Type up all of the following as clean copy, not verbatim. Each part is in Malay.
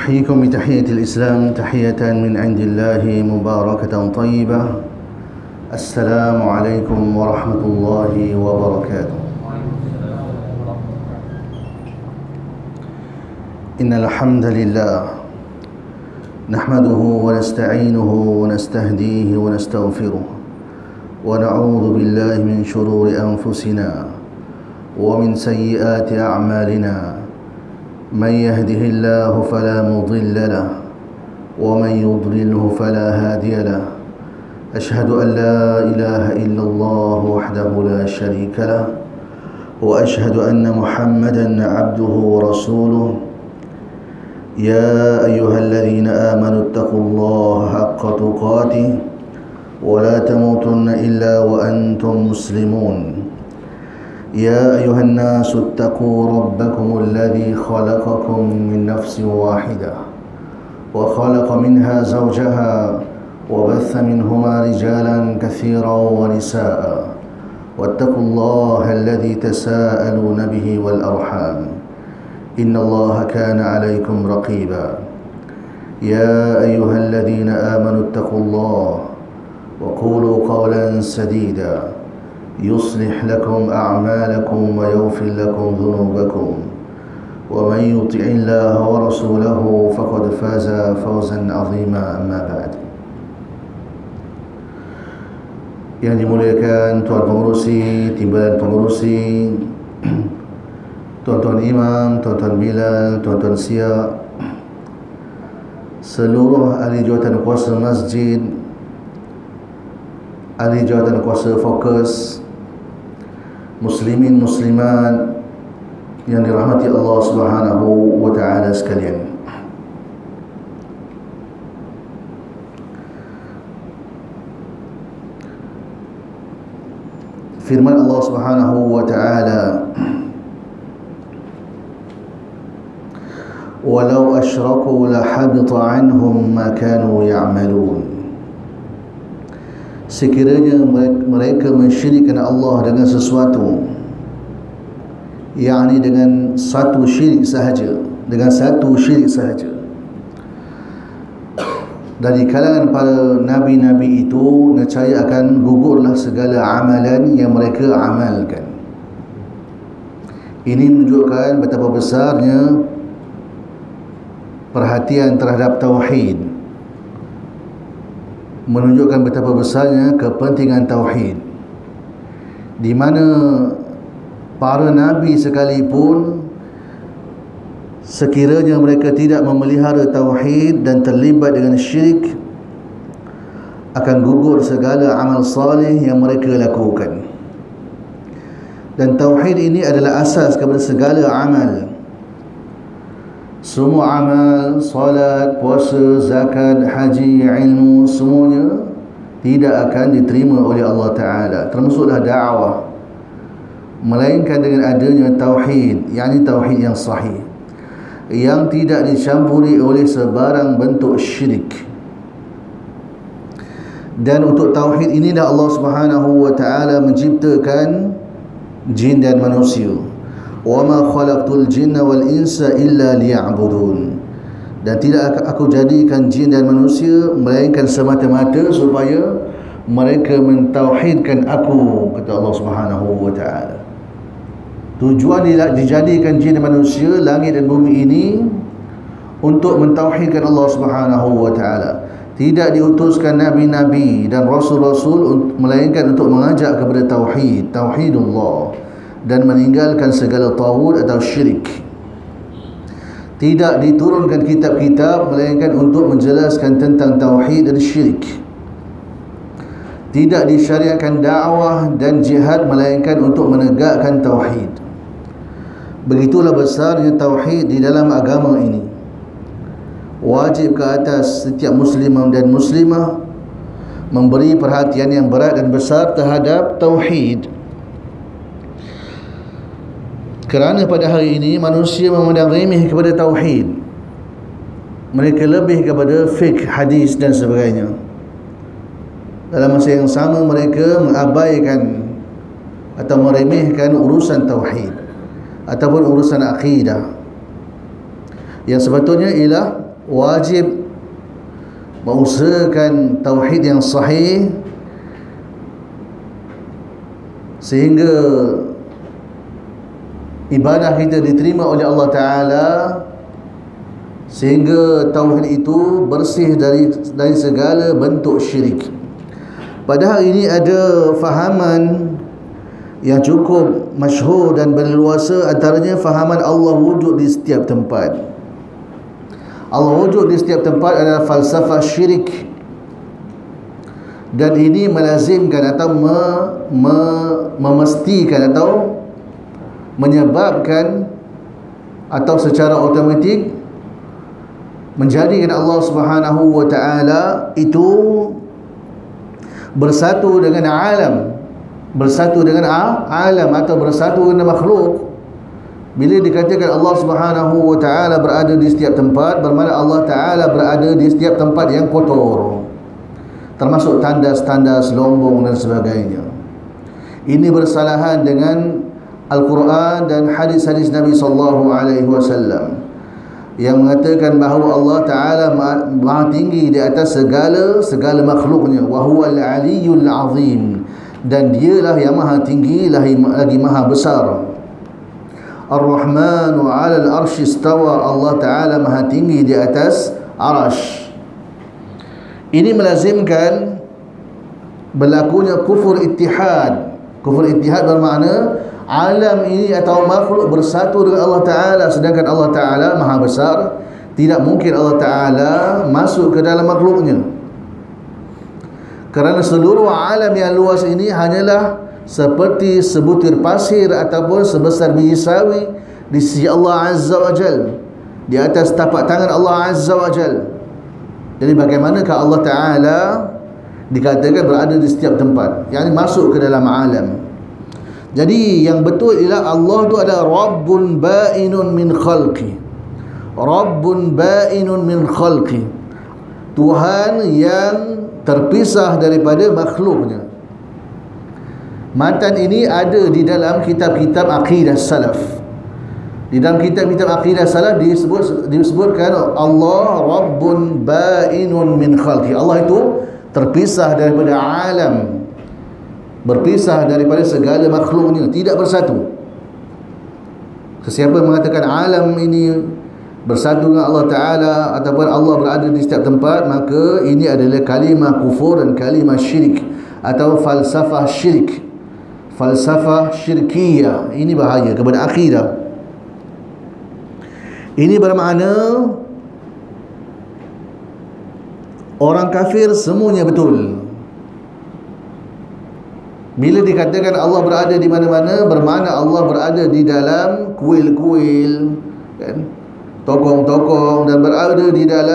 أحييكم بتحية الإسلام تحية من عند الله مباركة طيبة. السلام عليكم ورحمة الله وبركاته. إن الحمد لله نحمده ونستعينه ونستهديه ونستغفره ونعوذ بالله من شرور أنفسنا ومن سيئات أعمالنا. من يهده الله فلا مضل له ومن يضلله فلا هادي له. أشهد أن لا إله إلا الله وحده لا شريك له وأشهد أن محمدا عبده ورسوله. يا أيها الذين آمنوا اتقوا الله حق تقاته ولا تموتن إلا وأنتم مسلمون. يا أيها الناس اتقوا ربكم الذي خلقكم من نفس واحدة وخلق منها زوجها وبث منهما رجالا كثيرا ونساء واتقوا الله الذي تساءلون به والأرحام إن الله كان عليكم رقيبا. يا أيها الذين آمنوا اتقوا الله وقولوا قولا سديدا يصلح لكم أعمالكم ويغفر لكم ذنوبكم ومن يطع الله ورسوله فقد فاز فوزا عظيما. أما بعد. Yang dimuliakan Tuan Pengerusi, Timbalan Pengerusi, Tuan-tuan Imam, Tuan-tuan Bilal, Tuan-tuan Siap, seluruh ahli jawatan kuasa masjid, ahli jawatan kuasa fokus, muslimin muslimat yang dirahmati Allah Subhanahu wa taala sekalian. Firman Allah Subhanahu wa taala, "Walau asyraku lahabita anhum ma kanu ya'malun." Sekiranya mereka mensyirikkan Allah dengan sesuatu, yakni dengan satu syirik sahaja, dari kalangan para nabi-nabi itu, nescaya akan gugurlah segala amalan yang mereka amalkan. Ini menunjukkan betapa besarnya perhatian terhadap tauhid, menunjukkan betapa besarnya kepentingan tauhid, di mana para nabi sekalipun sekiranya mereka tidak memelihara tauhid dan terlibat dengan syirik, akan gugur segala amal salih yang mereka lakukan. Dan tauhid ini adalah asas kepada segala amal. Semua amal, salat, puasa, zakat, haji, ilmu, semuanya tidak akan diterima oleh Allah Ta'ala, termasuklah da'wah, melainkan dengan adanya tauhid, yakni tauhid yang sahih, yang tidak dicampuri oleh sebarang bentuk syirik. Dan untuk tauhid inilah Allah Subhanahu wa taala menciptakan jin dan manusia. وَمَا خَلَقْتُ الْجِنَّ وَالْإِنسَ إِلَّا لِيَعْبُدُونَ. Dan tidak aku jadikan jin dan manusia melainkan semata-mata supaya mereka mentauhidkan aku, kata Allah Subhanahu wa taala. Tujuan dijadikan jin dan manusia, langit dan bumi ini, untuk mentauhidkan Allah Subhanahu wa taala. Tidak diutuskan nabi-nabi dan rasul-rasul melainkan untuk mengajak kepada tauhid, tauhidullah, dan meninggalkan segala taghut atau syirik. Tidak diturunkan kitab-kitab melainkan untuk menjelaskan tentang tauhid dan syirik. Tidak disyariatkan dakwah dan jihad melainkan untuk menegakkan tauhid. Begitulah besarnya tauhid di dalam agama ini. Wajib ke atas setiap muslim dan muslimah memberi perhatian yang berat dan besar terhadap tauhid. Kerana pada hari ini manusia memandang remeh kepada tauhid. Mereka lebih kepada fiqh, hadis dan sebagainya. Dalam masa yang sama mereka mengabaikan atau meremehkan urusan tauhid ataupun urusan akidah, yang sebetulnya ialah wajib mengusahakan tauhid yang sahih sehingga ibadah kita diterima oleh Allah Ta'ala, sehingga tauhid itu bersih dari segala bentuk syirik. Padahal ini ada fahaman yang cukup masyhur dan berleluasa, antaranya fahaman Allah wujud di setiap tempat. Allah wujud di setiap tempat adalah falsafah syirik, dan ini melazimkan atau memastikan atau menyebabkan atau secara automatik menjadikan Allah Subhanahu wa Ta'ala itu bersatu dengan alam, bersatu dengan alam atau bersatu dengan makhluk. Bila dikatakan Allah Subhanahu wa Ta'ala berada di setiap tempat, bermakna Allah Ta'ala berada di setiap tempat yang kotor, termasuk tandas-tandas, lombong dan sebagainya. Ini bersalahan dengan Al-Quran dan hadis-hadis Nabi sallallahu alaihi wasallam yang mengatakan bahawa Allah Ta'ala maha tinggi di atas segala makhluknya, wa huwal aliyyul azim, dan dialah yang maha tinggi lagi maha besar. Ar-Rahmanu 'alal arsy istawa, Allah Ta'ala maha tinggi di atas arash. Ini melazimkan berlakunya kufur ittihad. Kufur ittihad bermakna alam ini atau makhluk bersatu dengan Allah Ta'ala, sedangkan Allah Ta'ala maha besar. Tidak mungkin Allah Ta'ala masuk ke dalam makhluknya, kerana seluruh alam yang luas ini hanyalah seperti sebutir pasir ataupun sebesar biji sawi di sisi Allah Azza wa Jal, di atas tapak tangan Allah Azza wa Jal. Jadi bagaimanakah Allah Ta'ala dikatakan berada di setiap tempat, yakni masuk ke dalam alam? Jadi yang betul ialah Allah itu adalah Rabbun ba'inun min khalqi. Rabbun ba'inun min khalqi, Tuhan yang terpisah daripada makhluknya. Matan ini ada di dalam kitab-kitab akidah salaf. Di dalam kitab-kitab akidah salaf disebutkan Allah Rabbun ba'inun min khalqi. Allah itu terpisah daripada alam, berpisah daripada segala makhluknya, tidak bersatu. Sesiapa mengatakan alam ini bersatu dengan Allah Ta'ala ataupun Allah berada di setiap tempat, maka ini adalah kalimah kufur dan kalimah syirik atau falsafah syirik, falsafah syirkiyah. Ini bahaya kepada akidah. Ini bermakna orang kafir semuanya betul. Bila dikatakan Allah berada di mana-mana, bermakna Allah berada di dalam kuil-kuil, kan, tokong-tokong, dan berada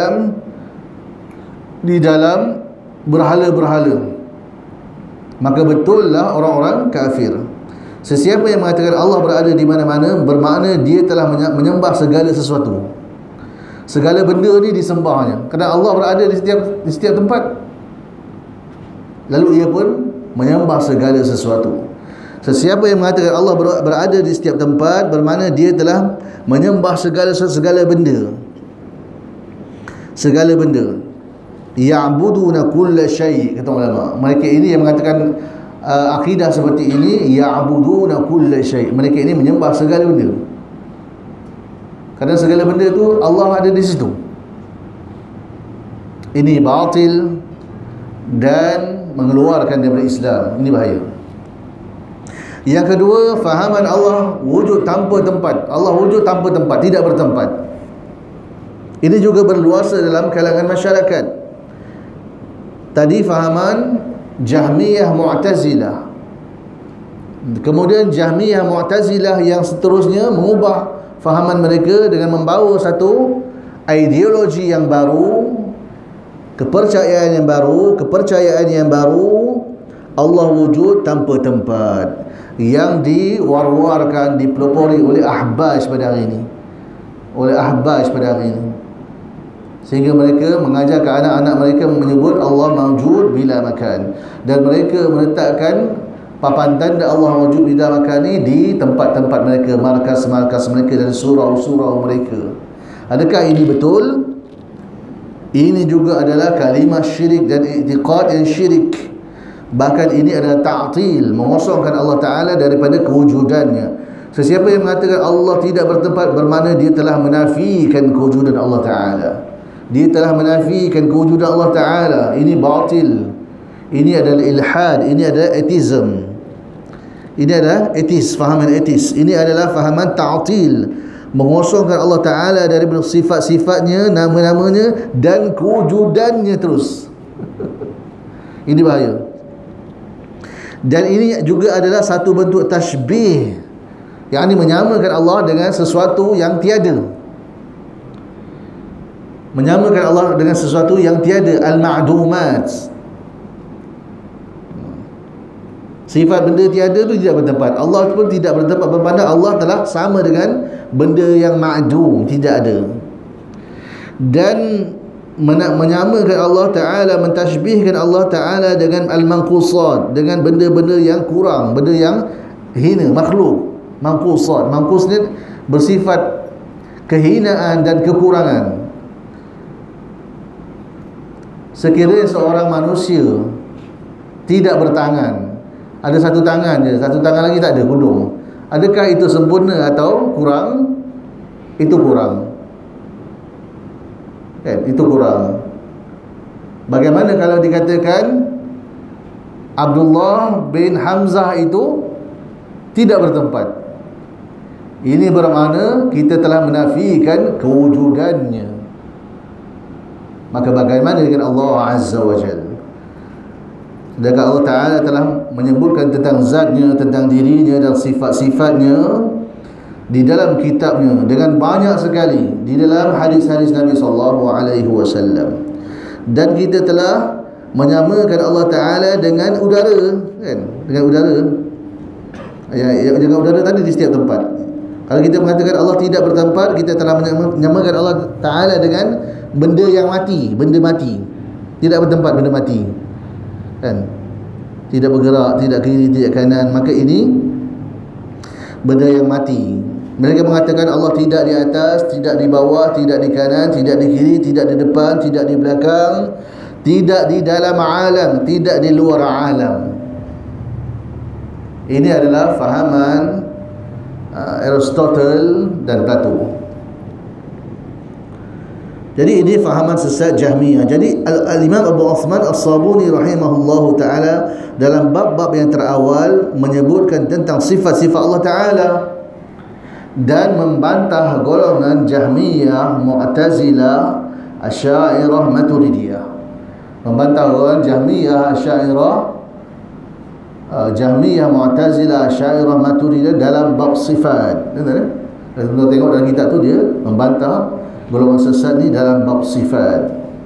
di dalam berhala-berhala. Maka betullah orang-orang kafir. Sesiapa yang mengatakan Allah berada di mana-mana, bermakna dia telah menyembah segala sesuatu. Segala benda ni disembahnya, kerana Allah berada di setiap tempat. Lalu ia pun menyembah segala sesuatu. Sesiapa yang mengatakan Allah berada di setiap tempat, bermakna dia telah menyembah segala benda. Segala benda. Ya'buduna kulla syai', kata ulama. Mereka ini yang mengatakan akidah seperti ini, ya'buduna kulla syai'. Mereka ini menyembah segala benda. Kerana segala benda itu Allah ada di situ. Ini batil dan mengeluarkan daripada Islam. Ini bahaya. Yang kedua, fahaman Allah wujud tanpa tempat. Allah wujud tanpa tempat, tidak bertempat. Ini juga berluasa dalam kalangan masyarakat. Tadi fahaman Jahmiyah Mu'tazilah. Kemudian Jahmiyah Mu'tazilah yang seterusnya mengubah fahaman mereka dengan membawa satu ideologi yang baru, kepercayaan yang baru, Allah wujud tanpa tempat, yang diwar-warkan, dipelopori oleh ahbas pada hari ini, sehingga mereka mengajar ke anak-anak mereka menyebut Allah mawjud bila makan, dan mereka meletakkan papan tanda Allah wujud bila makan ini di tempat-tempat mereka, markas-markas mereka dan surau-surau mereka. Adakah ini betul? Ini juga adalah kalimah syirik dan i'tiqad yang syirik. Bahkan ini adalah ta'til, mengosongkan Allah Ta'ala daripada kewujudannya. Sesiapa yang mengatakan Allah tidak bertempat, bermakna dia telah menafikan kewujudan Allah Ta'ala. Dia telah menafikan kewujudan Allah Ta'ala. Ini batil. Ini adalah ilhad. Ini adalah atheism. Ini adalah etis, fahaman etis. Ini adalah fahaman ta'til, mengosongkan Allah Ta'ala dari sifat-sifatnya, nama-namanya dan kewujudannya terus. Ini bahaya. Dan ini juga adalah satu bentuk tashbih, yakni menyamakan Allah dengan sesuatu yang tiada. Menyamakan Allah dengan sesuatu yang tiada, al-ma'dumat. Sifat benda tiada itu tidak bertempat. Allah pun tidak bertempat, bermakna Allah telah sama dengan benda yang ma'dum, tidak ada. Dan menyamakan Allah Ta'ala, mentashbihkan Allah Ta'ala dengan al-manqusat, dengan benda-benda yang kurang, benda yang hina, makhluk. Manqusat, manqus ni bersifat kehinaan dan kekurangan. Sekiranya seorang manusia tidak bertangan, ada satu tangan je, satu tangan lagi tak ada, hudung, adakah itu sempurna atau kurang? Itu kurang. Itu kurang. Bagaimana kalau dikatakan Abdullah bin Hamzah itu tidak bertempat? Ini bermakna kita telah menafikan kewujudannya. Maka bagaimana dengan Allah Azza wa Jalla? Sedangkan Allah Ta'ala telah menyebutkan tentang zatnya, tentang dirinya dan sifat-sifatnya di dalam kitabnya dengan banyak sekali, di dalam hadis-hadis Nabi SAW. Dan kita telah menyamakan Allah Ta'ala dengan udara, kan? Dengan udara, dengan udara tadi di setiap tempat. Kalau kita mengatakan Allah tidak bertempat, kita telah menyamakan Allah Ta'ala dengan benda yang mati, benda mati, tidak bertempat, benda mati, kan? Tidak bergerak, tidak kiri, tidak kanan. Maka ini benda yang mati. Mereka mengatakan Allah tidak di atas, tidak di bawah, tidak di kanan, tidak di kiri, tidak di depan, tidak di belakang, tidak di dalam alam, tidak di luar alam. Ini adalah fahaman Aristotle dan Plato. Jadi ini fahaman sesat Jahmiyah. Jadi Al-Imam Abu Uthman As-Sabuni rahimahullahu ta'ala dalam bab-bab yang terawal menyebutkan tentang sifat-sifat Allah Ta'ala dan membantah golongan Jahmiyah, Mu'tazilah, Asy'ariyah, Maturidiyah. Membantah golongan Jahmiyah, Asy'ariyah, Jahmiyah, Mu'tazilah, Asy'ariyah, Maturidiyah dalam bab sifat. Kita tengok dalam kitab tu dia membantah golongan sesat ni dalam bab sifat.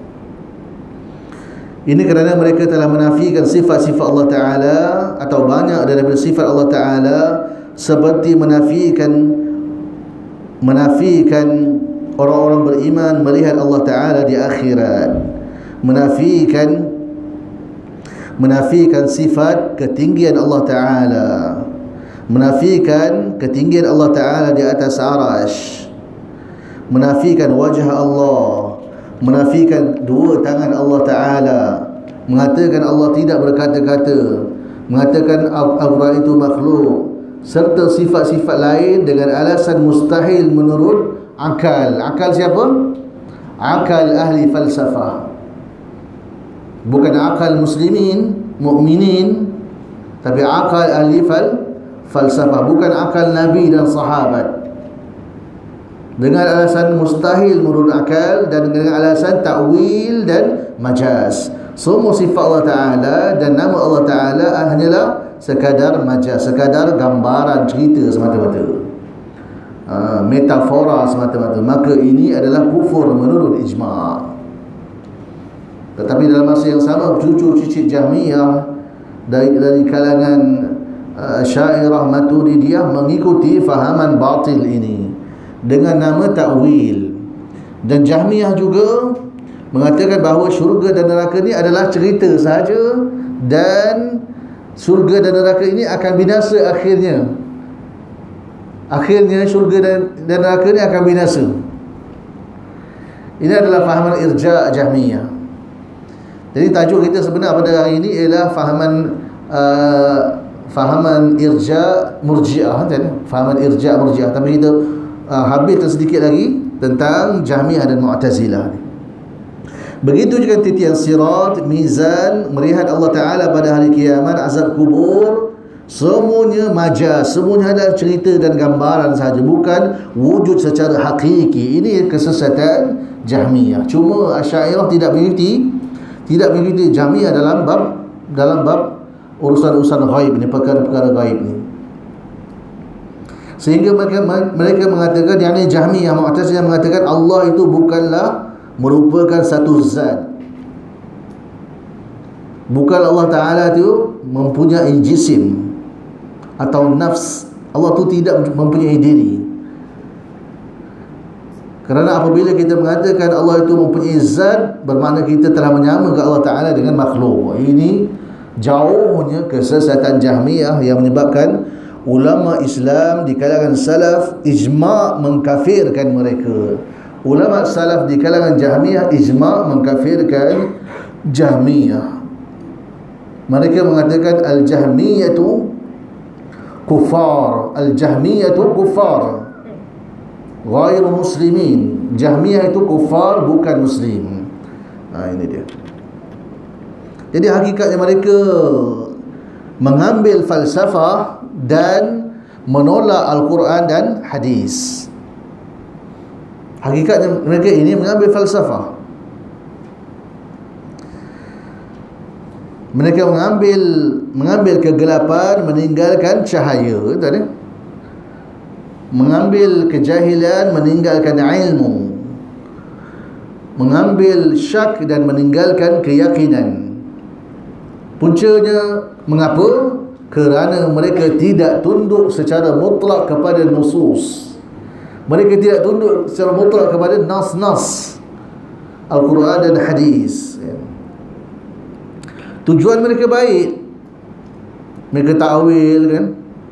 Ini kerana mereka telah menafikan sifat-sifat Allah Ta'ala atau banyak daripada sifat Allah Ta'ala, seperti menafikan orang-orang beriman melihat Allah Ta'ala di akhirat, menafikan sifat ketinggian Allah Ta'ala, menafikan ketinggian Allah Ta'ala di atas arash, menafikan wajah Allah, menafikan dua tangan Allah Ta'ala, mengatakan Allah tidak berkata-kata, mengatakan Al-Quran itu makhluk, serta sifat-sifat lain dengan alasan mustahil menurut akal. Akal siapa? Akal ahli falsafah. Bukan akal muslimin, mukminin, tapi akal ahli falsafah, bukan akal Nabi dan sahabat. Dengan alasan mustahil menurut akal dan dengan alasan ta'wil dan majaz. Semua sifat Allah Ta'ala dan nama Allah Ta'ala hanyalah sekadar majaz, sekadar gambaran cerita semata-mata, metafora semata-mata. Maka ini adalah kufur menurut ijma'. Tetapi dalam masa yang sama, cucu-cicit Jahmiyah dari kalangan Asy'ariyah, Maturidiyah mengikuti fahaman batil ini dengan nama ta'wil. Dan Jahmiyah juga mengatakan bahawa syurga dan neraka ini adalah cerita sahaja, dan syurga dan neraka ini akan binasa akhirnya. Akhirnya syurga dan neraka ini akan binasa. Ini adalah fahaman irja' Jahmiyah. Jadi tajuk kita sebenar pada hari ini ialah fahaman irja' Murji'ah kan? Fahaman irja' Murji'ah. Tapi kita habiskan sedikit lagi tentang Jahmiyah dan Mu'tazilah. Begitu juga titian sirat, mizan, melihat Allah Ta'ala pada hari kiamat, azab kubur, semuanya majaz, semuanya adalah cerita dan gambaran sahaja, bukan wujud secara hakiki. Ini kesesatan Jahmiyah. Cuma Asy'ariyah tidak mengikuti Jahmiyah dalam bab urusan-urusan ghaib ni, perkara-perkara ghaib ni. Sehingga mereka mengatakan, yakni Jahmiyah, Mu'tazilah mengatakan Allah itu bukanlah merupakan satu zat. Bukan Allah Ta'ala itu mempunyai jisim atau nafs. Allah itu tidak mempunyai diri. Kerana apabila kita mengatakan Allah itu mempunyai zat, bermakna kita telah menyamakan Allah Ta'ala dengan makhluk. Ini jauhnya kesesatan Jahmiyah yang menyebabkan ulama Islam di kalangan salaf ijma' mengkafirkan mereka. Ulama salaf di kalangan Jahmiyah ijma' mengkafirkan Jahmiyah. Mereka mengatakan al-Jahmiyatu kufar, al-Jahmiyatu kufar ghairu muslimin. Jahmiyah itu kufar, bukan muslim. Ini dia. Jadi hakikatnya mereka mengambil falsafah dan menolak Al-Quran dan hadis. Hakikatnya mereka ini mengambil falsafah. Mereka mengambil kegelapan, meninggalkan cahaya, tadi. Mengambil kejahilan, meninggalkan ilmu. Mengambil syak dan meninggalkan keyakinan. Puncanya mengapa? Kerana mereka tidak tunduk secara mutlak kepada nusus. Mereka tidak tunduk secara mutlak kepada nas-nas Al-Quran dan hadis. Tujuan mereka baik. Mereka ta'wil kan.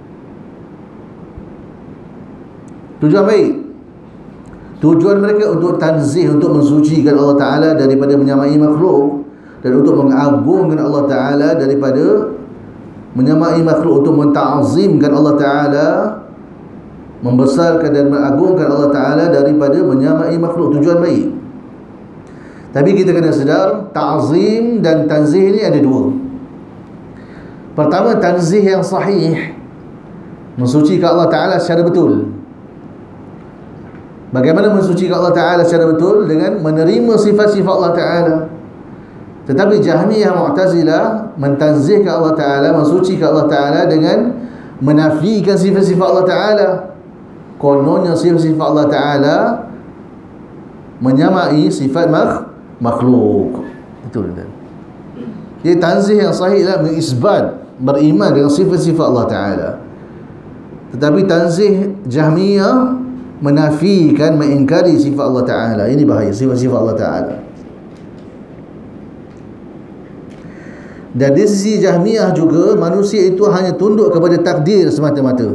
Tujuan baik. Tujuan mereka untuk tanzih, untuk mensucikan Allah Ta'ala daripada menyamai makhluk, dan untuk mengagungkan Allah Ta'ala daripada menyamai makhluk, untuk menta'zimkan Allah Ta'ala, membesarkan dan mengagungkan Allah Ta'ala daripada menyamai makhluk. Tujuan baik. Tapi kita kena sedar, ta'zim dan tanzih ini ada dua. Pertama, tanzih yang sahih, mensucikan Allah Ta'ala secara betul. Bagaimana mensucikan Allah Ta'ala secara betul? Dengan menerima sifat-sifat Allah Ta'ala. Tetapi Jahmiyah, Mu'tazilah mentanzihkan Allah Ta'ala, mensucikan Allah Ta'ala dengan menafikan sifat-sifat Allah Ta'ala. Kononnya sifat-sifat Allah Ta'ala menyamai sifat makhluk. Betul kan? Jadi tanzih yang sahih adalah mengisbat, beriman dengan sifat-sifat Allah Ta'ala. Tetapi tanzih Jahmiyah menafikan, mengingkari sifat Allah Ta'ala. Ini bahaya, sifat-sifat Allah Ta'ala. Dan di sisi Jahmiyah juga, manusia itu hanya tunduk kepada takdir semata-mata.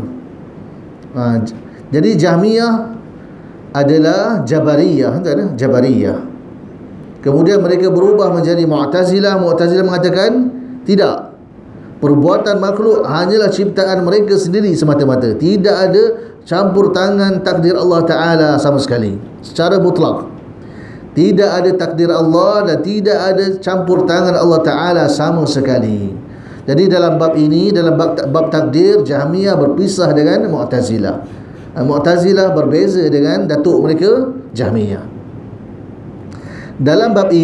Jadi Jahmiyah adalah Jabariyah, Jabariyah. Kemudian mereka berubah menjadi Mu'tazilah. Mu'tazilah mengatakan tidak, perbuatan makhluk hanyalah ciptaan mereka sendiri semata-mata. Tidak ada campur tangan takdir Allah Ta'ala sama sekali, secara mutlak. Tidak ada takdir Allah dan tidak ada campur tangan Allah Ta'ala sama sekali. Jadi dalam bab ini, dalam bab takdir, Jahmiyah berpisah dengan Mu'tazilah. Mu'tazilah berbeza dengan datuk mereka, Jahmiyah. Dalam bab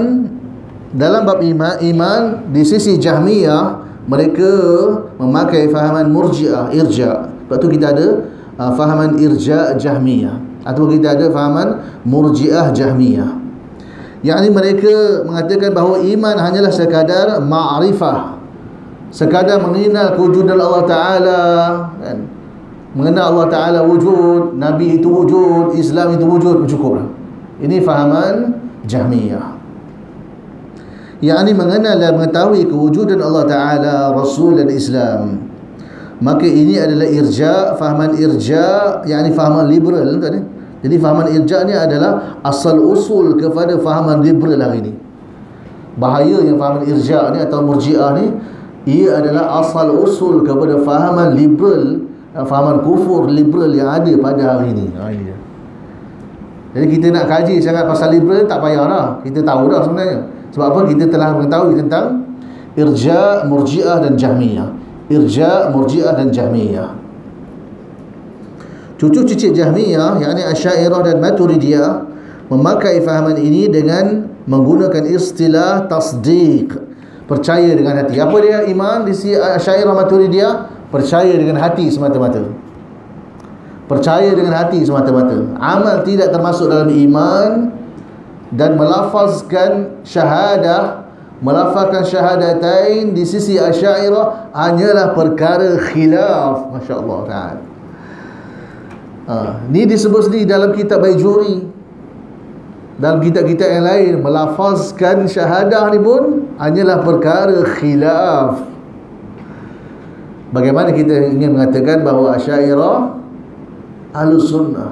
iman di sisi Jahmiyah, mereka memakai fahaman Murji'ah, irja'. Sebab tu kita ada fahaman irja' Jahmiyah, atau kita ada fahaman Murji'ah Jahmiyah. Yakni mereka mengatakan bahawa iman hanyalah sekadar ma'rifah, sekadar mengenal kewujudan Allah Ta'ala, kan? Mengenal Allah Ta'ala wujud, Nabi itu wujud, Islam itu wujud, cukuplah. Ini fahaman Jahmiyah. Yakni mengenal dan mengetahui kewujudan Allah Ta'ala, Rasul dan Islam. Maka ini adalah irja', fahaman irja', yakni fahaman liberal tadi. Jadi fahaman irja' ni adalah asal usul kepada fahaman liberal hari ni. Bahayanya fahaman irja' ni atau murji'ah ni, ia adalah asal usul kepada fahaman liberal, fahaman kufur liberal yang ada pada hari ni. Ini dia. Jadi kita nak kaji sangat pasal liberal tak payah dah. Kita tahu dah sebenarnya. Sebab apa? Kita telah mengetahui tentang irja', murji'ah dan jahmiyah. Irja', murji'ah dan jahmiyah. Cucu cicit Jahmiyah, yakni Asy'ariyah dan Maturidiyah, memakai fahaman ini dengan menggunakan istilah tasdiq, percaya dengan hati. Apa dia iman di sisi Asy'ariyah Maturidiyah? Percaya dengan hati semata-mata. Percaya dengan hati semata-mata. Amal tidak termasuk dalam iman. Dan melafazkan syahadah, melafazkan syahadatain di sisi Asy'ariyah hanyalah perkara khilaf. Masya-Allah ta'ala. Ni disebut sendiri dalam kitab Baijuri, dalam kitab-kitab yang lain, melafazkan syahadah ni pun hanyalah perkara khilaf. Bagaimana kita ingin mengatakan bahawa Asy'ariyah Ahlus Sunnah,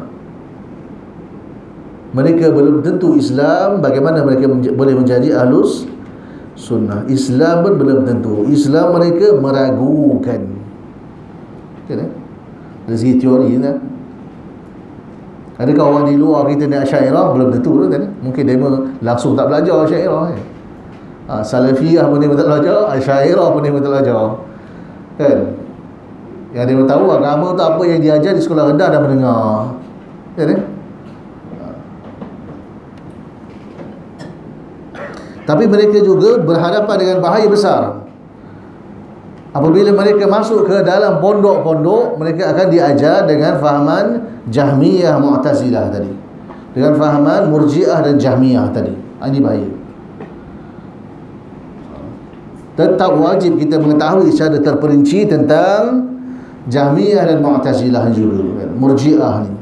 mereka belum tentu Islam, bagaimana mereka boleh menjadi Ahlus Sunnah? Islam pun belum tentu. Islam mereka meragukan. Kan? Dari segi teori kan? Adakah orang di luar kita ni Asy'ariyah? Belum tentu kan? Mungkin dia langsung tak belajar Asy'ariyah kan? Salafiyah pun dia tak belajar, Asy'ariyah pun dia tak belajar kan? Yang dia tahu agama tu apa yang diajar di sekolah rendah dan menengah kan? Tapi mereka juga berhadapan dengan bahaya besar. Apabila mereka masuk ke dalam pondok-pondok, mereka akan diajar dengan fahaman Jahmiyah Mu'tazilah tadi, dengan fahaman Murji'ah dan Jahmiyah tadi. Ini bahaya. Tetap wajib kita mengetahui secara terperinci tentang Jahmiyah dan Mu'tazilah juga, Murji'ah ni.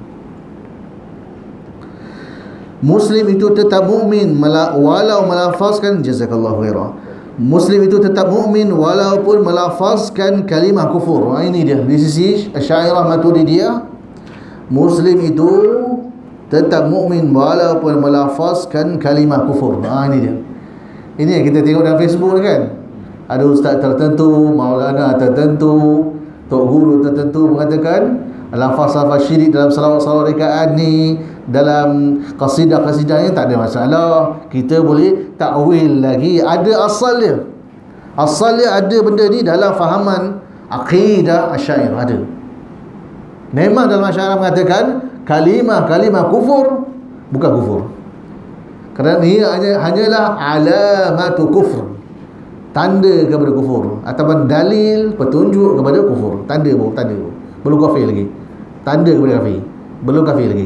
Muslim itu tetap mukmin walau melafazkan, jazakallahu khairah, Muslim itu tetap mukmin walaupun melafazkan kalimah kufur. Ini dia di sisi Asy'ariyah Maturidiyah, Muslim itu tetap mukmin walaupun melafazkan kalimah kufur. Ini dia. Ini yang kita tengok dalam Facebook kan. Ada ustaz tertentu, maulana tertentu, tok guru tertentu mengatakan lafaz-lafaz syirik dalam salawat-salawat rakaat ni, dalam qasidah-qasidahnya tak ada masalah. Kita boleh takwil lagi. Ada asal dia. Asal dia ada benda ni dalam fahaman akidah Asy'ariyah ada. Memang dalam Asy'ariyah mengatakan kalimah-kalimah kufur bukan kufur. Kerana ini hanyalah alamatu kufur, tanda kepada kufur, ataupun dalil petunjuk kepada kufur. Tanda belum kafir lagi. Tanda kepada kafir, belum kafir lagi.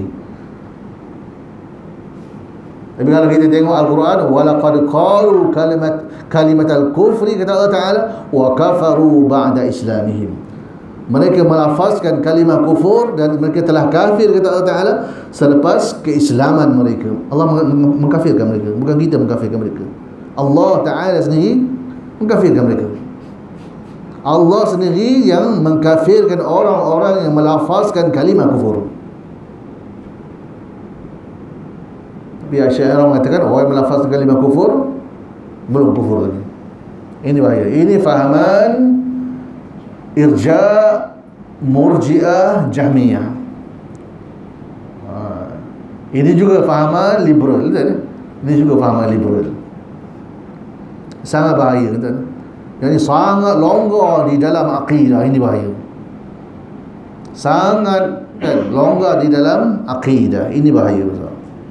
Tapi kalau kita tengok Al-Quran, walaqad qalu kalimatal kufri, kata Allah Ta'ala, wa kafaru ba'da islamihim. Mereka melafazkan kalimah kufur dan mereka telah kafir, kata Allah Ta'ala, selepas keislaman mereka. Allah mengkafirkan mereka, bukan kita mengkafirkan mereka. Allah Ta'ala sendiri mengkafirkan mereka. Allah sendiri yang mengkafirkan orang-orang yang melafazkan kalimah kufur. Tapi Asy'ariyah mengatakan orang yang melafazkan kalimah kufur belum kufur lagi. Ini bahaya. Ini fahaman irja', murji'ah, jahmiyah. Ini juga fahaman liberal. Ini juga fahaman liberal. Sangat bahaya. Jadi sangat longgar di dalam akidah. Ini bahaya. Sangat longgar di dalam akidah. Ini bahaya besar.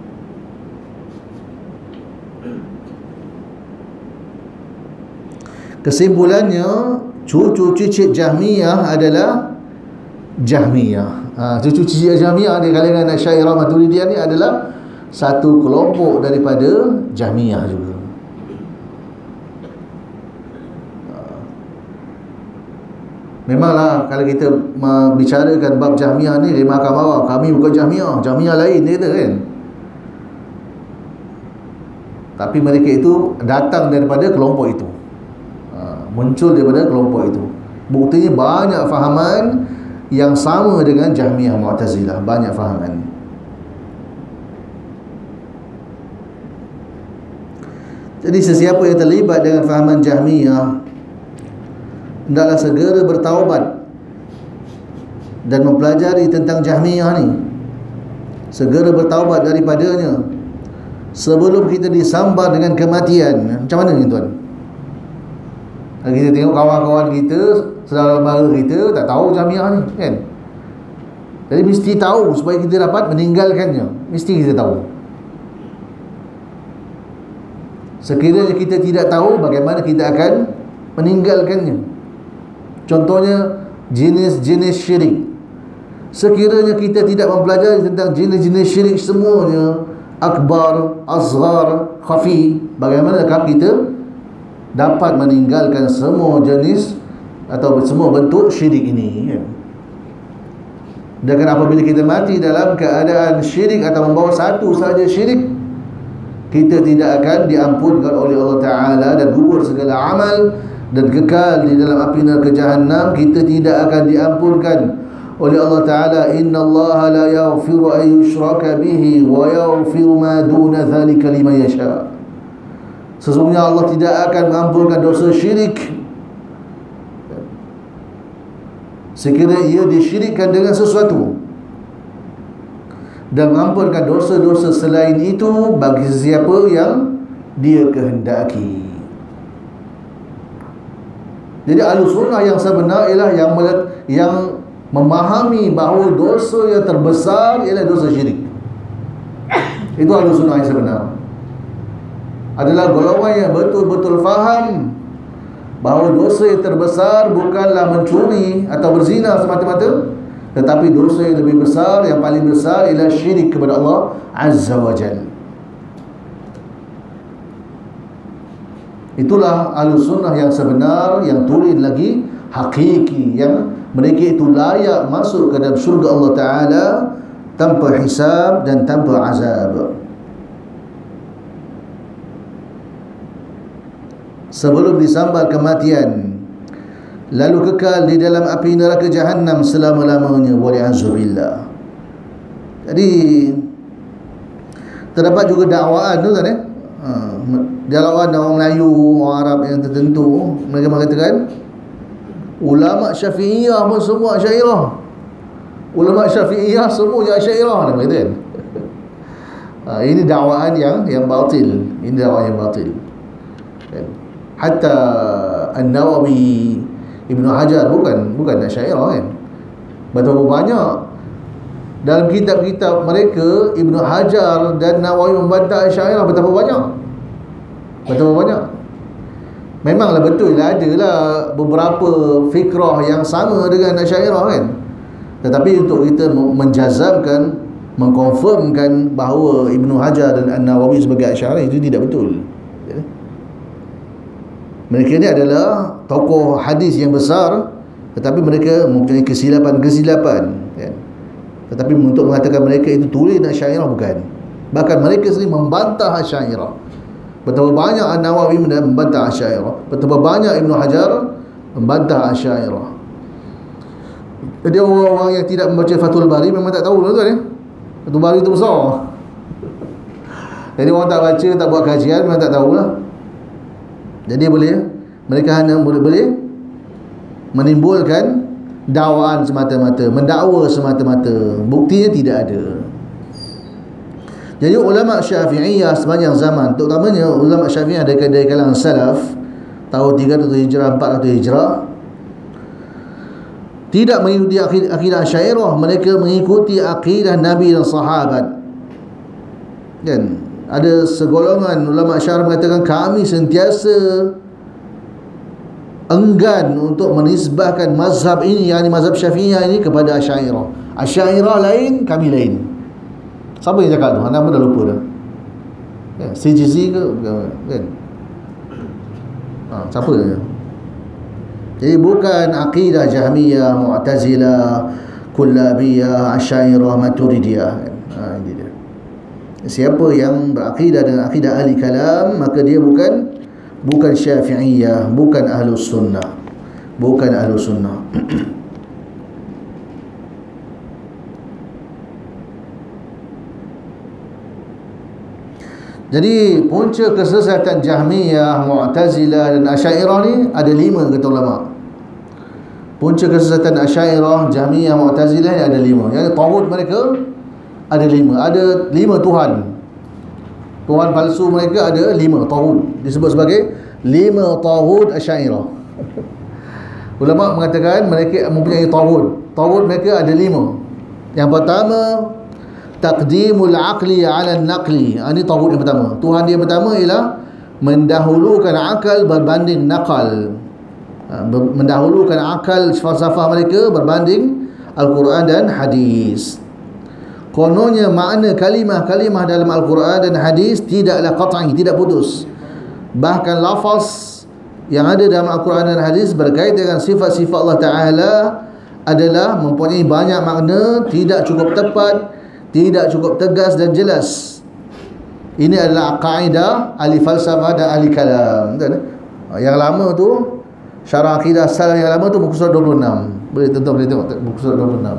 Kesimpulannya, cucu cicit Jahmiyah adalah Jahmiyah. Cucu cicit Jahmiyah di kalangan Asy'ariyah Maturidiyah ni adalah satu kelompok daripada Jahmiyah juga. Memanglah kalau kita membicarakan bab Jahmiyah ni, dia akan marah, kami bukan Jahmiyah, Jahmiyah lain, dia kata kan. Tapi mereka itu datang daripada kelompok itu, muncul daripada kelompok itu. Buktinya banyak fahaman yang sama dengan Jahmiyah Mu'tazilah, banyak fahaman. Jadi sesiapa yang terlibat dengan fahaman Jahmiyah hendaklah segera bertaubat dan mempelajari tentang Jahmiyah ni, segera bertaubat daripadanya sebelum kita disambar dengan kematian. Macam mana ni tuan? Kita tengok kawan-kawan kita, saudara mara kita tak tahu Jahmiyah ni kan. Jadi mesti tahu supaya kita dapat meninggalkannya. Mesti kita tahu. Sekiranya kita tidak tahu, bagaimana kita akan meninggalkannya? Contohnya jenis-jenis syirik. Sekiranya kita tidak mempelajari tentang jenis-jenis syirik semuanya, akbar, asghar, khafi, bagaimanakah kita dapat meninggalkan semua jenis atau semua bentuk syirik ini? Dan apabila kita mati dalam keadaan syirik atau membawa satu sahaja syirik, kita tidak akan diampunkan oleh Allah Ta'ala dan gugur segala amal dan kekal di dalam api neraka Jahannam. Kita tidak akan diampunkan oleh Allah Ta'ala. Inna Allah la yaghfiru an yushraka bihi wa yaghfiru ma duna dhalika liman yasha. Sesungguhnya Allah tidak akan mengampunkan dosa syirik sekiranya ia disyirikkan dengan sesuatu, dan mengampunkan dosa-dosa selain itu bagi sesiapa yang dia kehendaki. Jadi Ahlus Sunnah yang sebenar ialah yang memahami bahawa dosa yang terbesar ialah dosa syirik. Itu Ahlus Sunnah yang sebenar. Adalah golongan yang betul-betul faham bahawa dosa yang terbesar bukanlah mencuri atau berzina semata-mata, tetapi dosa yang lebih besar, yang paling besar ialah syirik kepada Allah Azza wa Jalla. Itulah Ahlus Sunnah yang sebenar, yang tulen lagi hakiki, yang mereka itu layak masuk ke dalam syurga Allah Ta'ala tanpa hisab dan tanpa azab. Sebelum disambar kematian, lalu kekal di dalam api neraka Jahannam selama-lamanya, wali'azubillah. Jadi terdapat juga dakwaan tu kan, dakwaan orang Melayu, orang Arab yang tertentu. Mereka mengatakan ulama Syafi'iyah pun semua Asy'ariyah. Ulama Syafi'iyah semua Asy'ariyah, dia kata kan. Ini dakwaan yang batil. Ini dakwaan yang batil. Hatta An-Nawawi, Ibnu Hajar bukan Asy'ariyah kan. Betapa banyak dalam kitab-kitab mereka Ibnu Hajar dan Nawawi membantah Asy'ariyah, betapa banyak. Memanglah betul lah, adalah beberapa fikrah yang sama dengan Asy'ariyah kan. Tetapi untuk kita menjazamkan, mengkonfirmkan bahawa Ibnu Hajar dan An-Nawawi sebagai Asy'ariyah, itu tidak betul. Mereka ni adalah tokoh hadis yang besar, tetapi mereka mempunyai kesilapan kan? Tetapi untuk mengatakan mereka itu tulen Asy'ariyah, bukan. Bahkan mereka sendiri membantah Asy'ariyah. Betapa banyak An-Nawawi membantah Asy'ariyah, betapa banyak Ibnu Hajar membantah Asy'ariyah. Jadi orang-orang yang tidak membaca Fathul Bari memang tak tahu tuan ya. Fathul Bari itu besar. Jadi orang tak baca, tak buat kajian, memang tak tahulah. Jadi mereka hanya boleh menimbulkan dakwaan semata-mata, mendakwa semata-mata, buktinya tidak ada. Jadi ulama Syafi'iyah sepanjang zaman, terutamanya ulama Syafi'iyah dari kalangan salaf tahun 300 Hijrah, 400 Hijrah, tidak mengikuti akidah Asy'ariyah, mereka mengikuti akidah Nabi dan sahabat. Kan? Ada segolongan ulama Asy'ariyah mengatakan kami sentiasa enggan untuk menisbahkan mazhab ini, yakni mazhab Syafi'iyah ini, kepada Asy'ariyah. Asy'ariyah lain, kami lain. Siapa yang cakap tu? Anda pun dah lupa dah. Ya, CGC ke? Kan? Siapa dia? Jadi bukan akidah Jahmiyah, Mu'tazilah, Kullabiyah, Asy'ariyah, Maturidiyah. Ini dia. Siapa yang berakidah dengan akidah ahli kalam, maka dia bukan Syafi'iyah, bukan Ahlus Sunnah. Bukan Ahlus Sunnah. Jadi punca kesesatan Jahmiyah, Mu'tazilah dan Asy'ariyah ni ada 5 kata ulama. Punca kesesatan Asy'ariyah, Jahmiyah, Mu'tazilah ni ada 5. Yang taghut mereka ada 5. Ada 5 Tuhan. Tuhan palsu mereka ada 5 taghut. Disebut sebagai 5 taghut Asy'ariyah. Ulama mengatakan mereka mempunyai taghut. Taghut mereka ada 5. Yang pertama, taqdimul aqli ala naqli. Ini taghut yang pertama. Tuhan dia pertama ialah mendahulukan akal berbanding nakal. Mendahulukan akal falsafah mereka berbanding Al-Quran dan hadis. Kononnya makna kalimah-kalimah dalam Al-Quran dan hadis tidaklah qat'i, tidak putus. Bahkan lafaz yang ada dalam Al-Quran dan hadis berkait dengan sifat-sifat Allah Ta'ala adalah mempunyai banyak makna, tidak cukup tepat, tidak cukup tegas dan jelas. Ini adalah kaedah ahli falsafah dan ahli kalam. Yang lama tu, syarah akidah salaf yang lama tu buku surat 26. Boleh tuan-tuan boleh tengok buku surat 26.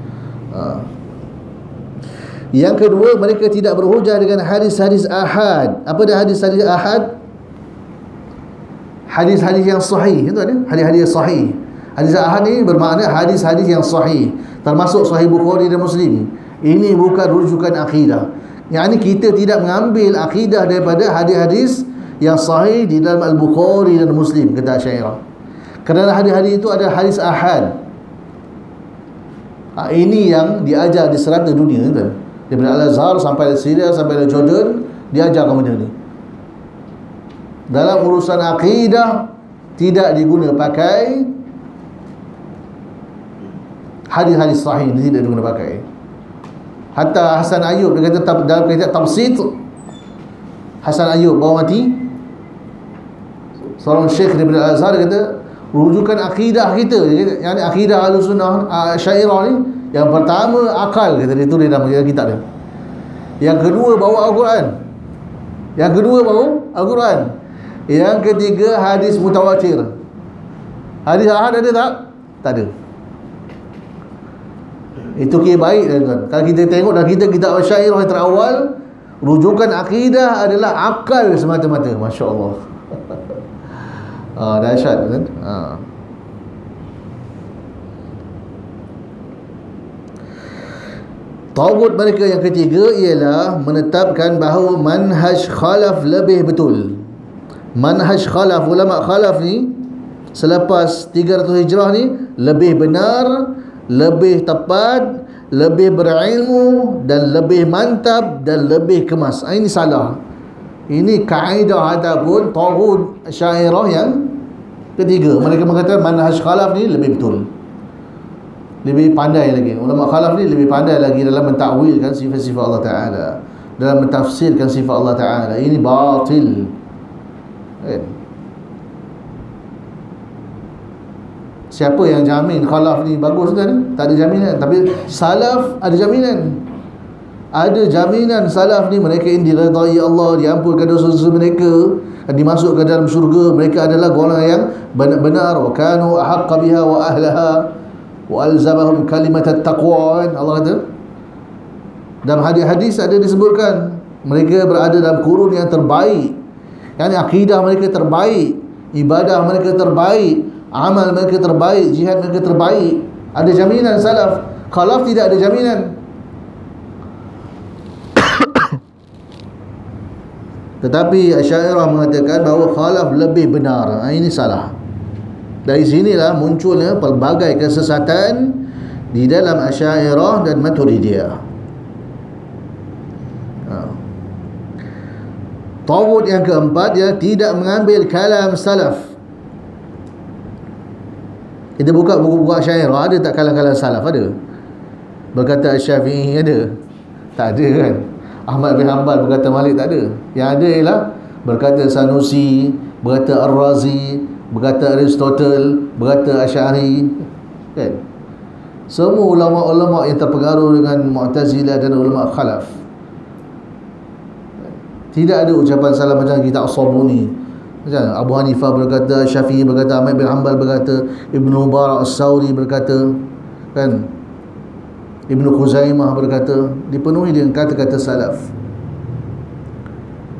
Yang kedua, mereka tidak berhujah dengan hadis-hadis ahad. Apa dia hadis-hadis ahad? Hadis-hadis yang sahih. Hadis-hadis sahih. Hadis ahad ni bermakna hadis-hadis yang sahih, termasuk Sahih Bukhari dan Muslim. Ini bukan rujukan akidah. Yang ini kita tidak mengambil akidah daripada hadis-hadis yang sahih di dalam Al-Bukhari dan Muslim, kata Asy'ariyah. Kerana hadis-hadis itu ada hadis ahad. Ini yang diajar di serata dunia, kan? Daripada Al-Azhar sampai Syria sampai Jordan, diajarkan benda ni. Dalam urusan akidah tidak diguna pakai hadis-hadis sahih, tidak diguna pakai. Hatta Hasan Ayub dia kata dalam kitab Tafsir, Hasan Ayub baru mati, seorang syekh daripada Al-Azhar, dia kata rujukan akidah kita, yang ni akidah Ahlussunnah Asy'ariyah ni, yang pertama akal, kata dia tulis dalam kitab dia. Yang kedua bawa Al-Quran. Yang kedua bawa Al-Quran. Yang ketiga hadis mutawatir. Hadis ahad ada tak? Tak ada. Itu kira baik, kan? Kalau kita tengok dalam kitab Asy'ariyah yang terawal, rujukan akidah adalah akal semata-mata. Masya Allah. Dahsyat, kan? Taghut mereka yang ketiga ialah menetapkan bahawa manhaj khalaf lebih betul. Manhaj khalaf, ulama khalaf ni selepas 300 Hijrah ni lebih benar, lebih tepat, lebih berilmu dan lebih mantap dan lebih kemas. Ini salah. Ini kaedah ataupun taghut Asy'ariyah yang ketiga. Mereka mengatakan manhaj khalaf ni lebih betul, lebih pandai lagi. Ulama khalaf ni lebih pandai lagi dalam mentakwilkan sifat-sifat Allah Ta'ala, dalam mentafsirkan sifat Allah Ta'ala. Ini batil, kan? Siapa yang jamin khalaf ni bagus, kan? Tak ada jaminan. Tapi salaf ada jaminan. Ada jaminan salaf ni mereka yang diridai Allah, diampunkan dosa-dosa mereka, dimasukkan dalam syurga. Mereka adalah golongan yang benar-benar wa kanu ahaqqa biha wa ahlaha wa alzamahum kalimat at-taqwa. Allah kata dalam hadis-hadis ada disebutkan mereka berada dalam kurun yang terbaik. Yani akidah mereka terbaik, ibadah mereka terbaik, amal mereka terbaik, jihad mereka terbaik. Ada jaminan salaf. Khalaf tidak ada jaminan. Tetapi Asy'ariyah mengatakan bahawa khalaf lebih benar. Ini salah. Dari sinilah munculnya pelbagai kesesatan di dalam Asy'ariyah dan Maturidiyah. Taghut yang keempat, dia tidak mengambil kalam salaf. Kita buka buku-buku Asy'ariyah, ada tak kalam-kalam salaf? Ada. Berkata Syafi'i ada? Tak ada, kan? Ahmad bin Hanbal berkata Malik, tak ada. Yang ada ialah berkata Sanusi, berkata Ar-Razi, berkata Aristotle, berkata Asy'ari, kan? Semua ulama-ulama yang terpengaruh dengan Mu'tazilah dan ulama khalaf. Tidak ada ucapan salaf macam kita As-Sabuni, macam Abu Hanifah berkata, Syafi'i berkata, Ahmad bin Hanbal berkata, Ibnu Mubarak As-Sauri berkata, kan? Ibnu Khuzaimah berkata, dipenuhi dengan kata-kata salaf.